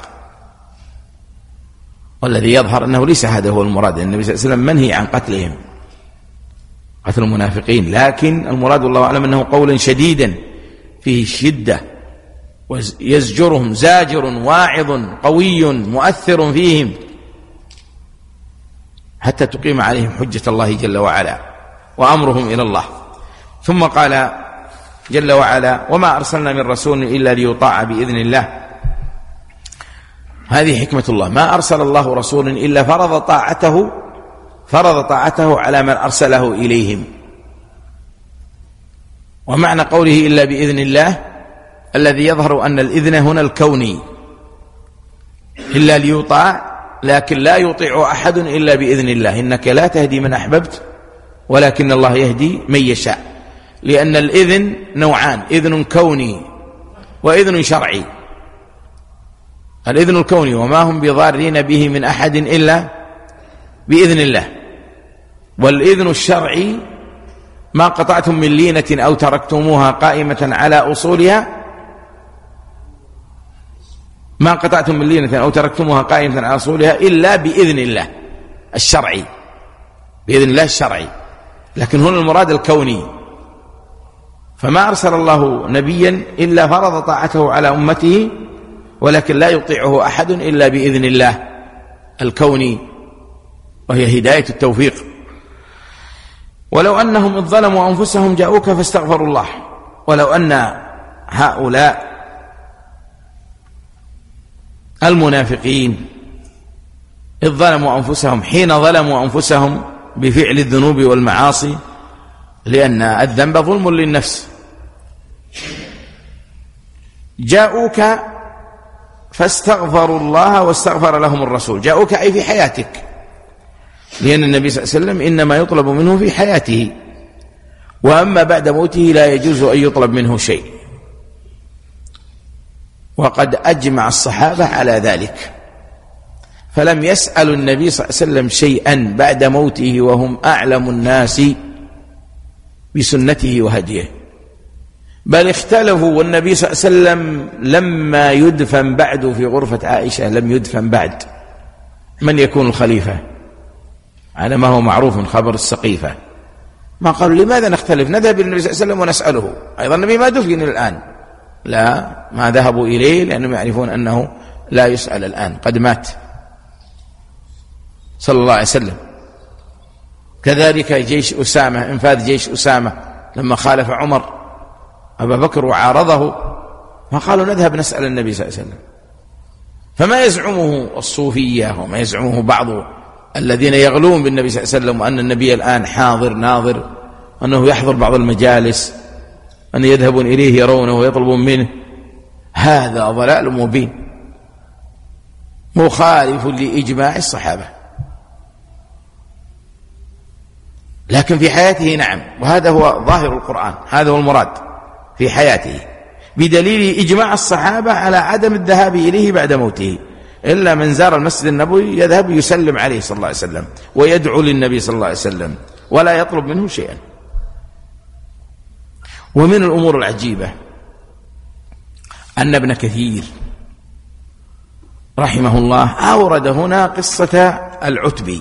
والذي يظهر أنه ليس هذا هو المراد. النبي صلى الله عليه وسلم منهي عن قتلهم، قتل المنافقين، لكن المراد والله أعلم أنه قولا شديدا فيه شدة، ويزجرهم زاجر واعظ قوي مؤثر فيهم. حتى تقيم عليهم حجة الله جل وعلا وأمرهم إلى الله. ثم قال جل وعلا: وما أرسلنا من رسول إلا ليطاع بإذن الله. هذه حكمة الله، ما أرسل الله رسول إلا فرض طاعته فرض طاعته على من أرسله إليهم. ومعنى قوله إلا بإذن الله الذي يظهر أن الإذن هنا الكوني، إلا ليطاع، لكن لا يطيع أحد إلا بإذن الله. إنك لا تهدي من أحببت ولكن الله يهدي من يشاء، لأن الإذن نوعان: إذن كوني وإذن شرعي. الإذن الكوني: وما هم بضارين به من أحد إلا بإذن الله. والإذن الشرعي: ما قطعتم من لينة أو تركتموها قائمة على أصولها ما قطعتم من لينة أو تركتموها قائمة على أصولها إلا بإذن الله الشرعي، بإذن الله الشرعي. لكن هنا المراد الكوني، فما أرسل الله نبيا إلا فرض طاعته على أمته، ولكن لا يطيعه أحد إلا بإذن الله الكوني، وهي هداية التوفيق. ولو أنهم إذ ظلموا أنفسهم جاءوك فاستغفروا الله. ولو أن هؤلاء المنافقين إذ ظلموا أنفسهم، حين ظلموا أنفسهم بفعل الذنوب والمعاصي، لأن الذنب ظلم للنفس، جاءوك فاستغفروا الله واستغفر لهم الرسول. جاءوك أي في حياتك، لأن النبي صلى الله عليه وسلم إنما يطلب منه في حياته، وأما بعد موته لا يجوز أن يطلب منه شيء. وقد أجمع الصحابة على ذلك، فلم يسألوا النبي صلى الله عليه وسلم شيئا بعد موته وهم أعلم الناس بسنته وهديه، بل اختلفوا. والنبي صلى الله عليه وسلم لما يدفن بعد في غرفة عائشة، لم يدفن بعد، من يكون الخليفة على ما هو معروف من خبر السقيفة. ما قالوا لماذا نختلف، نذهب إلى النبي صلى الله عليه وسلم ونسأله. أيضا النبي ما دفن الآن، لا، ما ذهبوا إليه لأنهم يعرفون أنه لا يسأل الآن، قد مات صلى الله عليه وسلم. كذلك جيش أسامة، انفاذ جيش أسامة لما خالف عمر أبا بكر وعارضه، ما قالوا نذهب نسأل النبي صلى الله عليه وسلم. فما يزعمه الصوفية وما يزعمه بعض الذين يغلون بالنبي صلى الله عليه وسلم، وأن النبي الآن حاضر ناظر، أنه يحضر بعض المجالس، أن يذهبون إليه يرونه ويطلبون منه، هذا ضلال مبين مخالف لإجماع الصحابة. لكن في حياته نعم، وهذا هو ظاهر القرآن، هذا هو المراد في حياته، بدليل إجماع الصحابة على عدم الذهاب إليه بعد موته، إلا من زار المسجد النبوي يذهب يسلم عليه صلى الله عليه وسلم ويدعو للنبي صلى الله عليه وسلم ولا يطلب منه شيئا. ومن الأمور العجيبة أن ابن كثير رحمه الله أورد هنا قصة العتبي،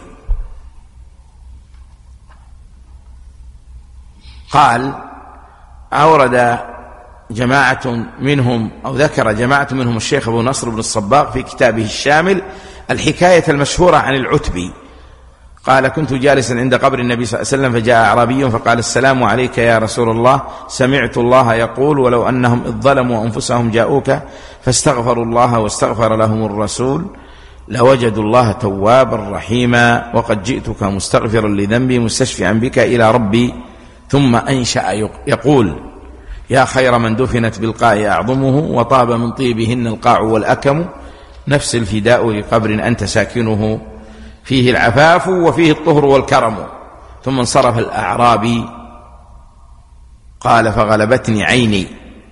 قال أورد جماعة منهم أو ذكر جماعة منهم الشيخ أبو نصر بن الصباغ في كتابه الشامل الحكاية المشهورة عن العتبي. قال: كنت جالسا عند قبر النبي صلى الله عليه وسلم فجاء أعرابي فقال: السلام عليك يا رسول الله، سمعت الله يقول: ولو أنهم إذ ظلموا أنفسهم جاءوك فاستغفروا الله واستغفر لهم الرسول لوجدوا الله توابا رحيما، وقد جئتك مستغفرا لذنبي مستشفعا بك إلى ربي. ثم أنشأ يقول: يا خير من دفنت بالقاء أعظمه، وطاب من طيبهن القاع والأكم، نفس الفداء لقبر أنت ساكنه، فيه العفاف وفيه الطهر والكرم. ثم انصرف الأعرابي قال: فغلبتني عيني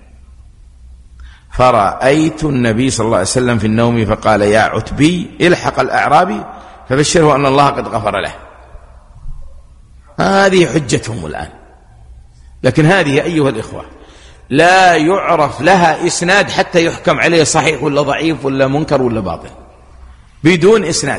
فرأيت النبي صلى الله عليه وسلم في النوم فقال: يا عتبي الحق الأعرابي فبشره أن الله قد غفر له. هذه حجتهم الآن. لكن هذه أيها الإخوة لا يعرف لها إسناد حتى يحكم عليه صحيح ولا ضعيف ولا منكر ولا باطل، بدون إسناد،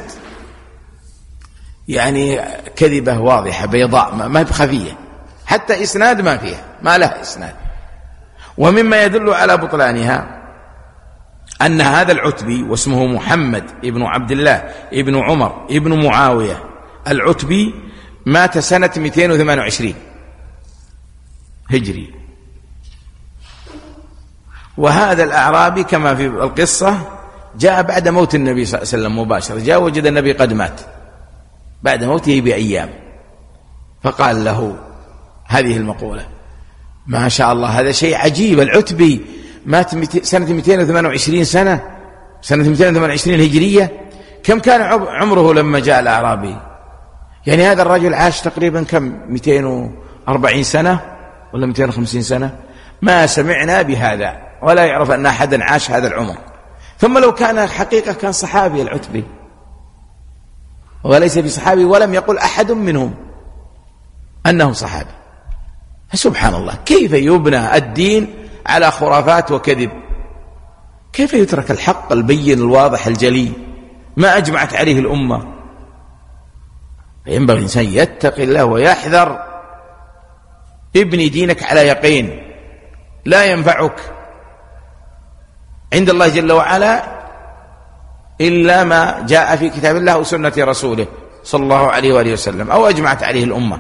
يعني كذبة واضحة بيضاء ما بخفية، حتى إسناد ما فيها، ما لها إسناد. ومما يدل على بطلانها أن هذا العتبي واسمه محمد ابن عبد الله ابن عمر ابن معاوية العتبي مات سنة مئتين وثمانية وعشرين هجري، وهذا الأعرابي كما في القصة جاء بعد موت النبي صلى الله عليه وسلم مباشرة، جاء وجد النبي قد مات بعد موته بأيام، فقال له هذه المقولة: ما شاء الله، هذا شيء عجيب، العتبي مات سنة مئتين وثمانية وعشرين سنة، سنة مئتين وثمانية وعشرين هجرية. كم كان عمره لما جاء الأعرابي؟ يعني هذا الرجل عاش تقريبا كم، مئتين وأربعين سنة ولا مئتين وخمسين سنة؟ ما سمعنا بهذا ولا يعرف أن أحدا عاش هذا العمر. ثم لو كان حقيقة كان صحابي العتبي، وليس بصحابي، ولم يقل أحد منهم أنه صحابي. سبحان الله، كيف يبنى الدين على خرافات وكذب؟ كيف يترك الحق البين الواضح الجلي ما أجمعت عليه الأمة؟ فينبغي الإنسان يتقي الله ويحذر. ابني دينك على يقين، لا ينفعك عند الله جل وعلا إلا ما جاء في كتاب الله وسنة رسوله صلى الله عليه وآله وسلم أو أجمعت عليه الأمة.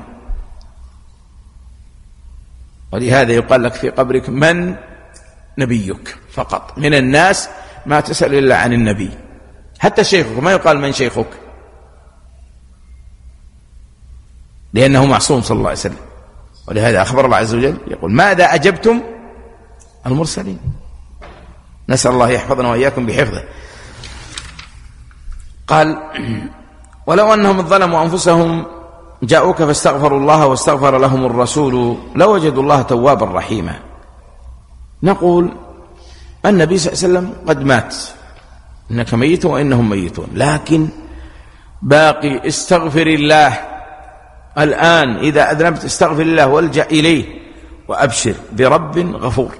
ولهذا يقال لك في قبرك: من نبيك؟ فقط. من الناس ما تسأل إلا عن النبي، حتى شيخك ما يقال من شيخك، لأنه معصوم صلى الله عليه وسلم. ولهذا أخبر الله عز وجل يقول: ماذا أجبتم المرسلين؟ نسأل الله يحفظنا وإياكم بحفظه. قال: ولو أنهم ظلموا أنفسهم جاءوك فاستغفروا الله واستغفر لهم الرسول لوجدوا الله توابا رحيما. نقول النبي صلى الله عليه وسلم قد مات، إنك ميت وإنهم ميتون، لكن باقي استغفر الله الآن، إذا أذنبت استغفر الله والجأ إليه وأبشر برب غفور.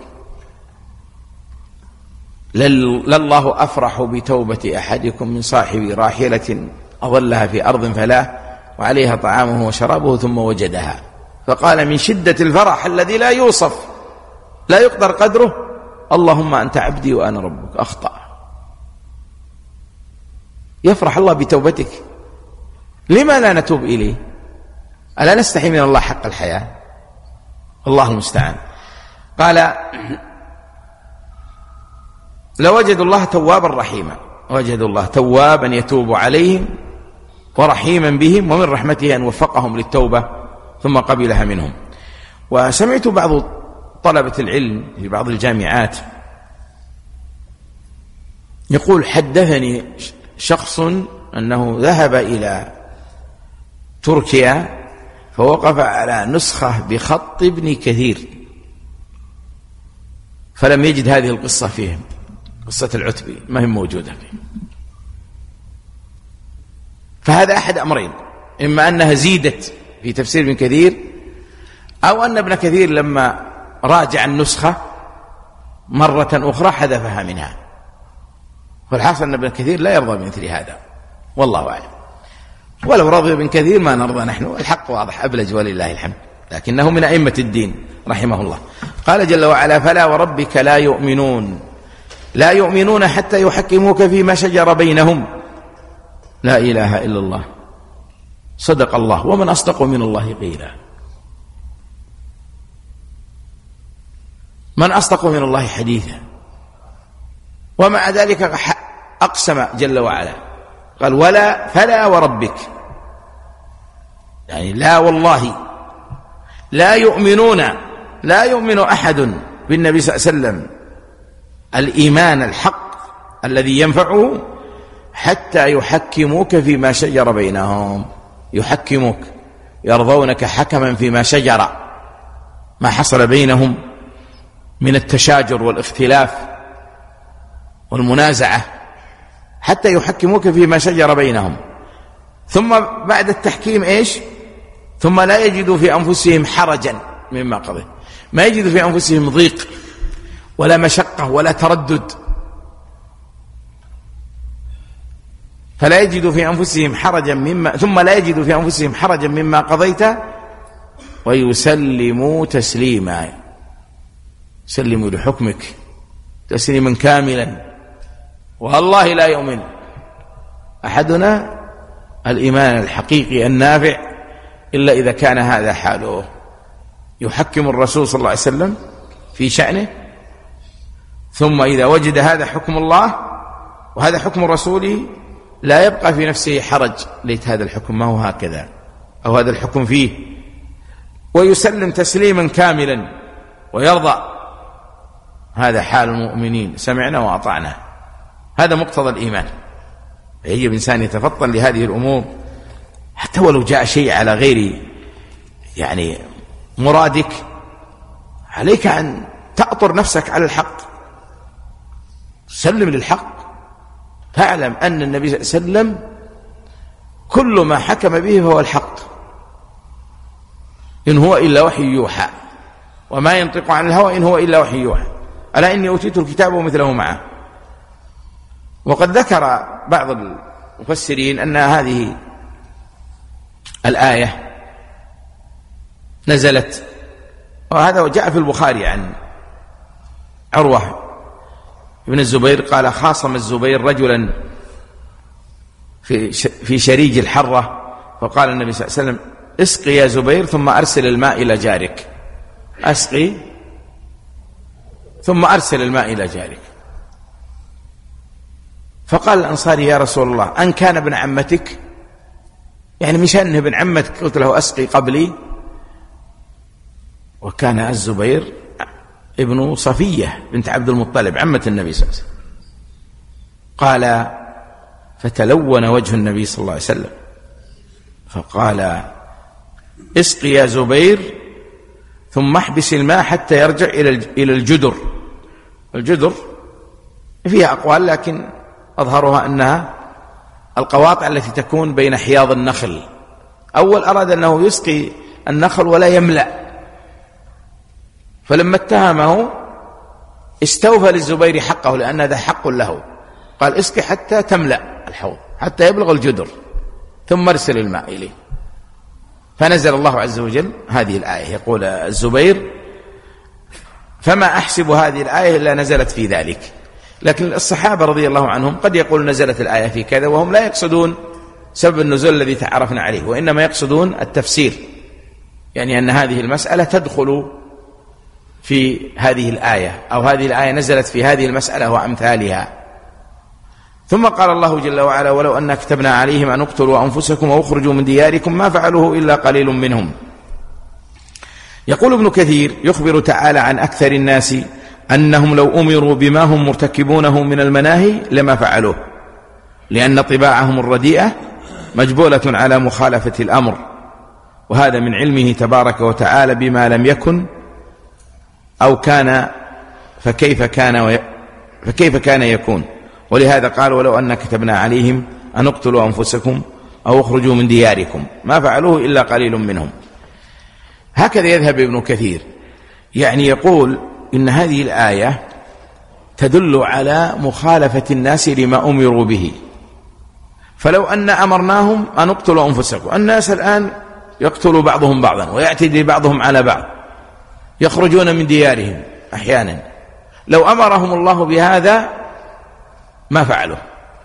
لله أفرح بتوبة أحدكم من صاحب راحلة أظلها في أرض فلا وعليها طعامه وشرابه ثم وجدها فقال من شدة الفرح الذي لا يوصف لا يقدر قدره: اللهم أنت عبدي وأنا ربك أخطأ. يفرح الله بتوبتك، لما لا نتوب إليه؟ ألا نستحي من الله حق الحياة؟ الله المستعان. قال: لوجدوا الله توابا رحيما، وجدوا الله توابا يتوب عليهم ورحيما بهم، ومن رحمته أن وفقهم للتوبة ثم قبلها منهم. وسمعت بعض طلبة العلم في بعض الجامعات يقول: حدثني شخص أنه ذهب إلى تركيا فوقف على نسخة بخط ابن كثير فلم يجد هذه القصة فيهم، قصة العتبي ما هي موجودة فيه. فهذا أحد أمرين: إما أنها زيدت في تفسير ابن كثير، أو أن ابن كثير لما راجع النسخة مرة أخرى حذفها منها. والحاصل أن ابن كثير لا يرضى بمثل هذا، والله أعلم. ولو رضي ابن كثير ما نرضى نحن، الحق واضح أبلج ولله الحمد، لكنه من أئمة الدين رحمه الله. قال جل وعلا: فلا وربك لا يؤمنون لا يؤمنون حتى يحكموك فيما شجر بينهم. لا إله إلا الله، صدق الله، ومن أصدق من الله قيلا. من أصدق من الله حديثا. ومع ذلك أقسم جل وعلا قال: ولا فلا وربك، يعني لا والله لا يؤمنون لا يؤمن أحد بالنبي صلى الله عليه وسلم الإيمان الحق الذي ينفعه حتى يحكموك فيما شجر بينهم. يحكموك، يرضونك حكما فيما شجر، ما حصل بينهم من التشاجر والاختلاف والمنازعة، حتى يحكموك فيما شجر بينهم. ثم بعد التحكيم إيش؟ ثم لا يجدوا في أنفسهم حرجا مما قضي، ما يجدوا في أنفسهم ضيق ولا مشقة ولا تردد، فلا يجدوا في أنفسهم حرجا مما ثم لا يجدوا في أنفسهم حرجا مما قضيت ويسلموا تسليما. سلموا لحكمك تسليما كاملا. والله لا يؤمن أحدنا الإيمان الحقيقي النافع إلا إذا كان هذا حاله، يحكم الرسول صلى الله عليه وسلم في شأنه، ثم إذا وجد هذا حكم الله وهذا حكم رسوله لا يبقى في نفسه حرج، ليت هذا الحكم ما هو هكذا أو هذا الحكم فيه، ويسلم تسليما كاملا ويرضى. هذا حال المؤمنين، سمعنا وأطعنا، هذا مقتضى الإيمان. يجب إنسان يتفطن لهذه الأمور، حتى ولو جاء شيء على غير يعني مرادك، عليك أن تأطر نفسك على الحق، سلم للحق، تعلم أن النبي صلى الله عليه وسلم كل ما حكم به فهو الحق، إن هو إلا وحي يوحى، وما ينطق عن الهوى إن هو إلا وحي يوحى. ألا إني أوتيت الكتاب ومثله معه. وقد ذكر بعض المفسرين أن هذه الآية نزلت، وهذا جاء في البخاري عن عروة ابن الزبير قال: خاصم الزبير رجلا في في شريج الحرة، فقال النبي صلى الله عليه وسلم: اسقي يا زبير ثم أرسل الماء إلى جارك. أسقي ثم أرسل الماء إلى جارك. فقال الأنصاري: يا رسول الله، أن كان ابن عمتك؟ يعني مش أنه ابن عمتك قلت له أسقي قبلي؟ وكان الزبير ابن صفية بنت عبد المطلب عمة النبي صلى الله عليه وسلم. قال: فتلون وجه النبي صلى الله عليه وسلم فقال: اسقي يا زبير ثم احبس الماء حتى يرجع إلى الجدر. الجدر فيها أقوال، لكن أظهرها أنها القواطع التي تكون بين حياض النخل. أول أراد أنه يسقي النخل ولا يملأ، فلما اتهمه استوفى للزبير حقه، لأن هذا حق له. قال: اسقي حتى تملأ الحوض، حتى يبلغ الجدر، ثم ارسل الماء إليه. فنزل الله عز وجل هذه الآية، يقول الزبير: فما أحسب هذه الآية إلا نزلت في ذلك. لكن الصحابة رضي الله عنهم قد يقول نزلت الآية في كذا، وهم لا يقصدون سبب النزول الذي تعرفنا عليه، وإنما يقصدون التفسير، يعني أن هذه المسألة تدخل في هذه الآية، أو هذه الآية نزلت في هذه المسألة وأمثالها. ثم قال الله جل وعلا: ولو أن كتبنا عليهم أن اقتلوا أنفسكم واخرجوا من دياركم ما فعلوه إلا قليل منهم. يقول ابن كثير: يخبر تعالى عن أكثر الناس أنهم لو أمروا بما هم مرتكبونه من المناهي لما فعلوه، لأن طباعهم الرديئة مجبولة على مخالفة الأمر، وهذا من علمه تبارك وتعالى بما لم يكن أو كان فكيف كان وي... فكيف كان يكون. ولهذا قال: ولو أن كتبنا عليهم أن اقتلوا أنفسكم أو اخرجوا من دياركم ما فعلوه إلا قليل منهم. هكذا يذهب ابن كثير، يعني يقول إن هذه الآية تدل على مخالفة الناس لما أمروا به. فلو أن أمرناهم أن اقتلوا أنفسكم، الناس الآن يقتلوا بعضهم بعضا ويعتدي بعضهم على بعض، يخرجون من ديارهم أحيانا، لو أمرهم الله بهذا ما فعلوا.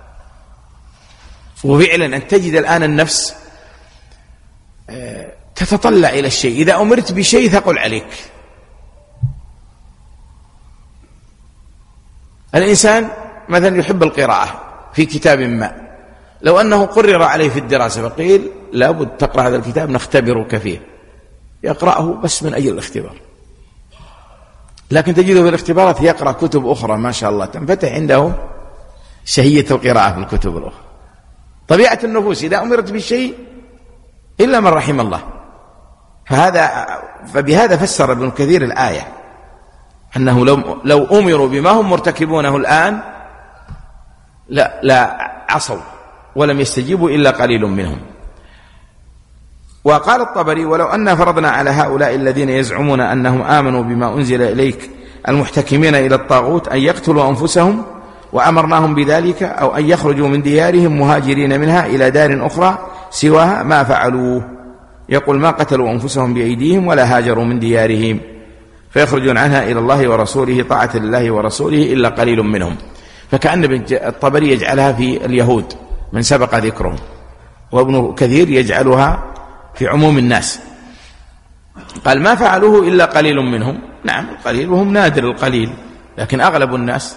وفعلا أن تجد الآن النفس تتطلع إلى الشيء، إذا أمرت بشيء ثقل عليك. الإنسان مثلا يحب القراءة في كتاب ما، لو أنه قرر عليه في الدراسة فقيل لابد تقرأ هذا الكتاب نختبرك فيه، يقرأه بس من أجل الاختبار. لكن تجده في الاختبارات يقرأ كتب أخرى ما شاء الله تنفتح عنده شهية القراءة في الكتب الأخرى. طبيعة النفوس إذا أمرت بالشيء إلا من رحم الله. فهذا فبهذا فسر ابن كثير الآية أنه لو, لو أمروا بما هم مرتكبونه الآن لا, لا عصوا ولم يستجيبوا إلا قليل منهم. وقال الطبري: ولو أن فرضنا على هؤلاء الذين يزعمون أنهم آمنوا بما أنزل إليك المحتكمين إلى الطاغوت أن يقتلوا أنفسهم وأمرناهم بذلك، أو أن يخرجوا من ديارهم مهاجرين منها إلى دار أخرى سواها ما فعلوه. يقول: ما قتلوا أنفسهم بأيديهم ولا هاجروا من ديارهم فيخرجون عنها إلى الله ورسوله طاعة لله ورسوله إلا قليل منهم. فكأن الطبري يجعلها في اليهود من سبق ذكرهم، وابن كثير يجعلها في عموم الناس. قال ما فعلوه إلا قليل منهم. نعم القليل، وهم نادر القليل، لكن أغلب الناس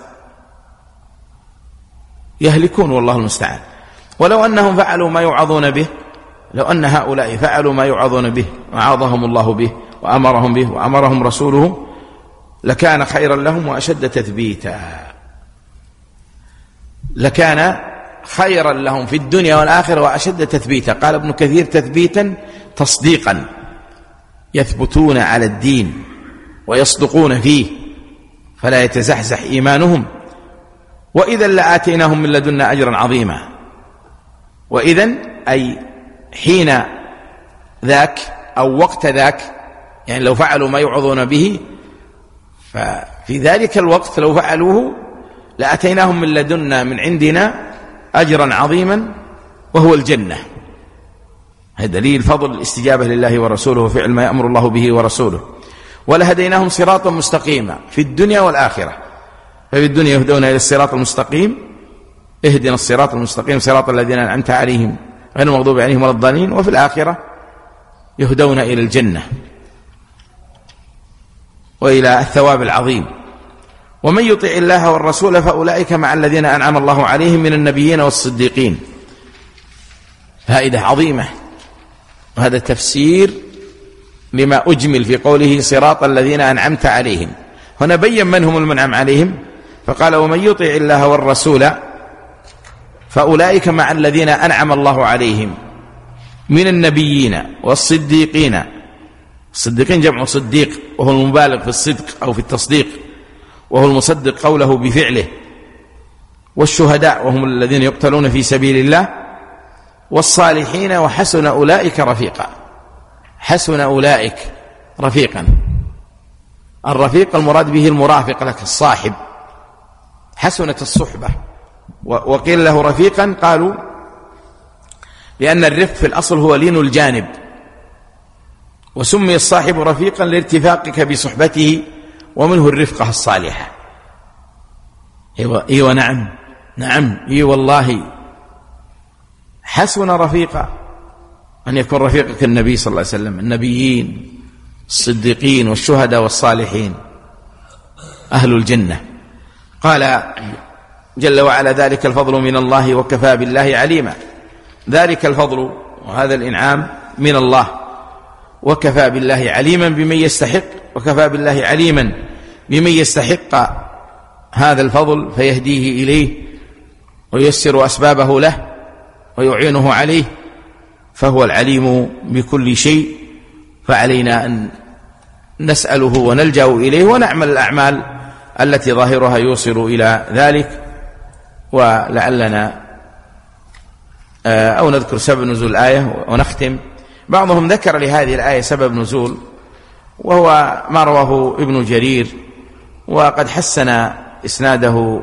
يهلكون والله المستعان. ولو أنهم فعلوا ما يوعظون به، لو أن هؤلاء فعلوا ما يوعظون به وعظهم الله به وأمرهم به وأمرهم رسوله لكان خيرا لهم وأشد تثبيتا، لكان خيرا لهم في الدنيا والآخرة وأشد تثبيتا. قال ابن كثير تثبيتا تصديقا، يثبتون على الدين ويصدقون فيه فلا يتزحزح إيمانهم. وإذا لآتيناهم من لدنا أجرا عظيما. وإذا أي حين ذاك أو وقت ذاك، يعني لو فعلوا ما يوعظون به ففي ذلك الوقت لو فعلوه لآتيناهم من لدنا من عندنا أجرا عظيما وهو الجنة. هذا دليل فضل الاستجابة لله ورسوله وفعل ما يأمر الله به ورسوله. ولهديناهم صراطا مستقيما في الدنيا والآخرة. ففي الدنيا يهدون إلى الصراط المستقيم، اهدنا الصراط المستقيم صراط الذين أنعمت عليهم غير المغضوب عليهم ولا الضالين. وفي الآخرة يهدون إلى الجنة وإلى الثواب العظيم. ومن يطع الله والرسول فأولئك مع الذين أنعم الله عليهم من النبيين والصديقين. فائدة عظيمة، وهذا تفسير لما أجمل في قوله صراط الذين أنعمت عليهم. هنا بين من هم المنعم عليهم، فقال ومن يطع الله والرسول فأولئك مع الذين أنعم الله عليهم من النبيين والصديقين. الصديقين جمع صديق، وهو المبالغ في الصدق أو في التصديق، وهو المصدق قوله بفعله. والشهداء وهم الذين يقتلون في سبيل الله. والصالحين وحسن أولئك رفيقا. حسن أولئك رفيقا. الرفيق المراد به المرافق لك، الصاحب. حسنة الصحبة. وقيل له رفيقا قالوا لأن الرفق في الأصل هو لين الجانب، وسمي الصاحب رفيقا لارتفاقك بصحبته، ومنه الرفقة الصالحة. ايوه ايوه نعم نعم اي والله حسن رفيقا أن يكون رفيقك النبي صلى الله عليه وسلم، النبيين الصديقين والشهداء والصالحين أهل الجنة. قال جل وعلا ذلك الفضل من الله وكفى بالله عليما. ذلك الفضل وهذا الإنعام من الله، وكفى بالله عليما بمن يستحق، وكفى بالله عليما بمن يستحق هذا الفضل فيهديه إليه وييسر أسبابه له ويعينه عليه، فهو العليم بكل شيء. فعلينا أن نسأله ونلجأ إليه ونعمل الأعمال التي ظاهرها يوصل إلى ذلك. ولعلنا أو نذكر سبب نزول الآية ونختم. بعضهم ذكر لهذه الآية سبب نزول، وهو ما رواه ابن جرير، وقد حسن إسناده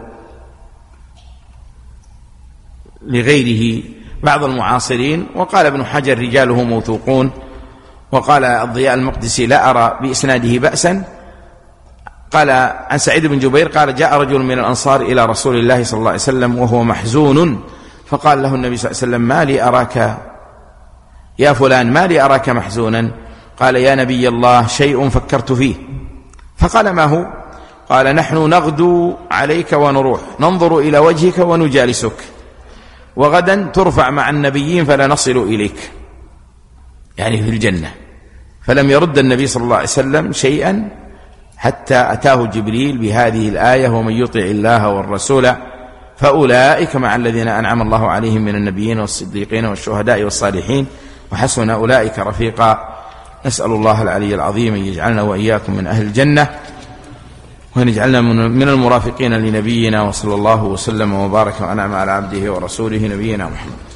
لغيره بعض المعاصرين. وقال ابن حجر رجاله موثوقون. وقال الضياء المقدسي لا أرى بإسناده بأسا. قال عن سعيد بن جبير قال جاء رجل من الأنصار إلى رسول الله صلى الله عليه وسلم وهو محزون، فقال له النبي صلى الله عليه وسلم ما لي أراك يا فلان، ما لي أراك محزونا؟ قال يا نبي الله شيء فكرت فيه. فقال ما هو؟ قال نحن نغدو عليك ونروح، ننظر إلى وجهك ونجالسك، وغدا ترفع مع النبيين فلا نصل إليك، يعني في الجنة. فلم يرد النبي صلى الله عليه وسلم شيئا حتى أتاه جبريل بهذه الآية ومن يطع الله والرسول فأولئك مع الذين أنعم الله عليهم من النبيين والصديقين والشهداء والصالحين وحسن أولئك رفيقا. نسأل الله العلي العظيم أن يجعلنا وإياكم من أهل الجنة، وأن يجعلنا من المرافقين لنبينا، وصلى الله وسلم وبارك وأنعم على عبده ورسوله نبينا محمد.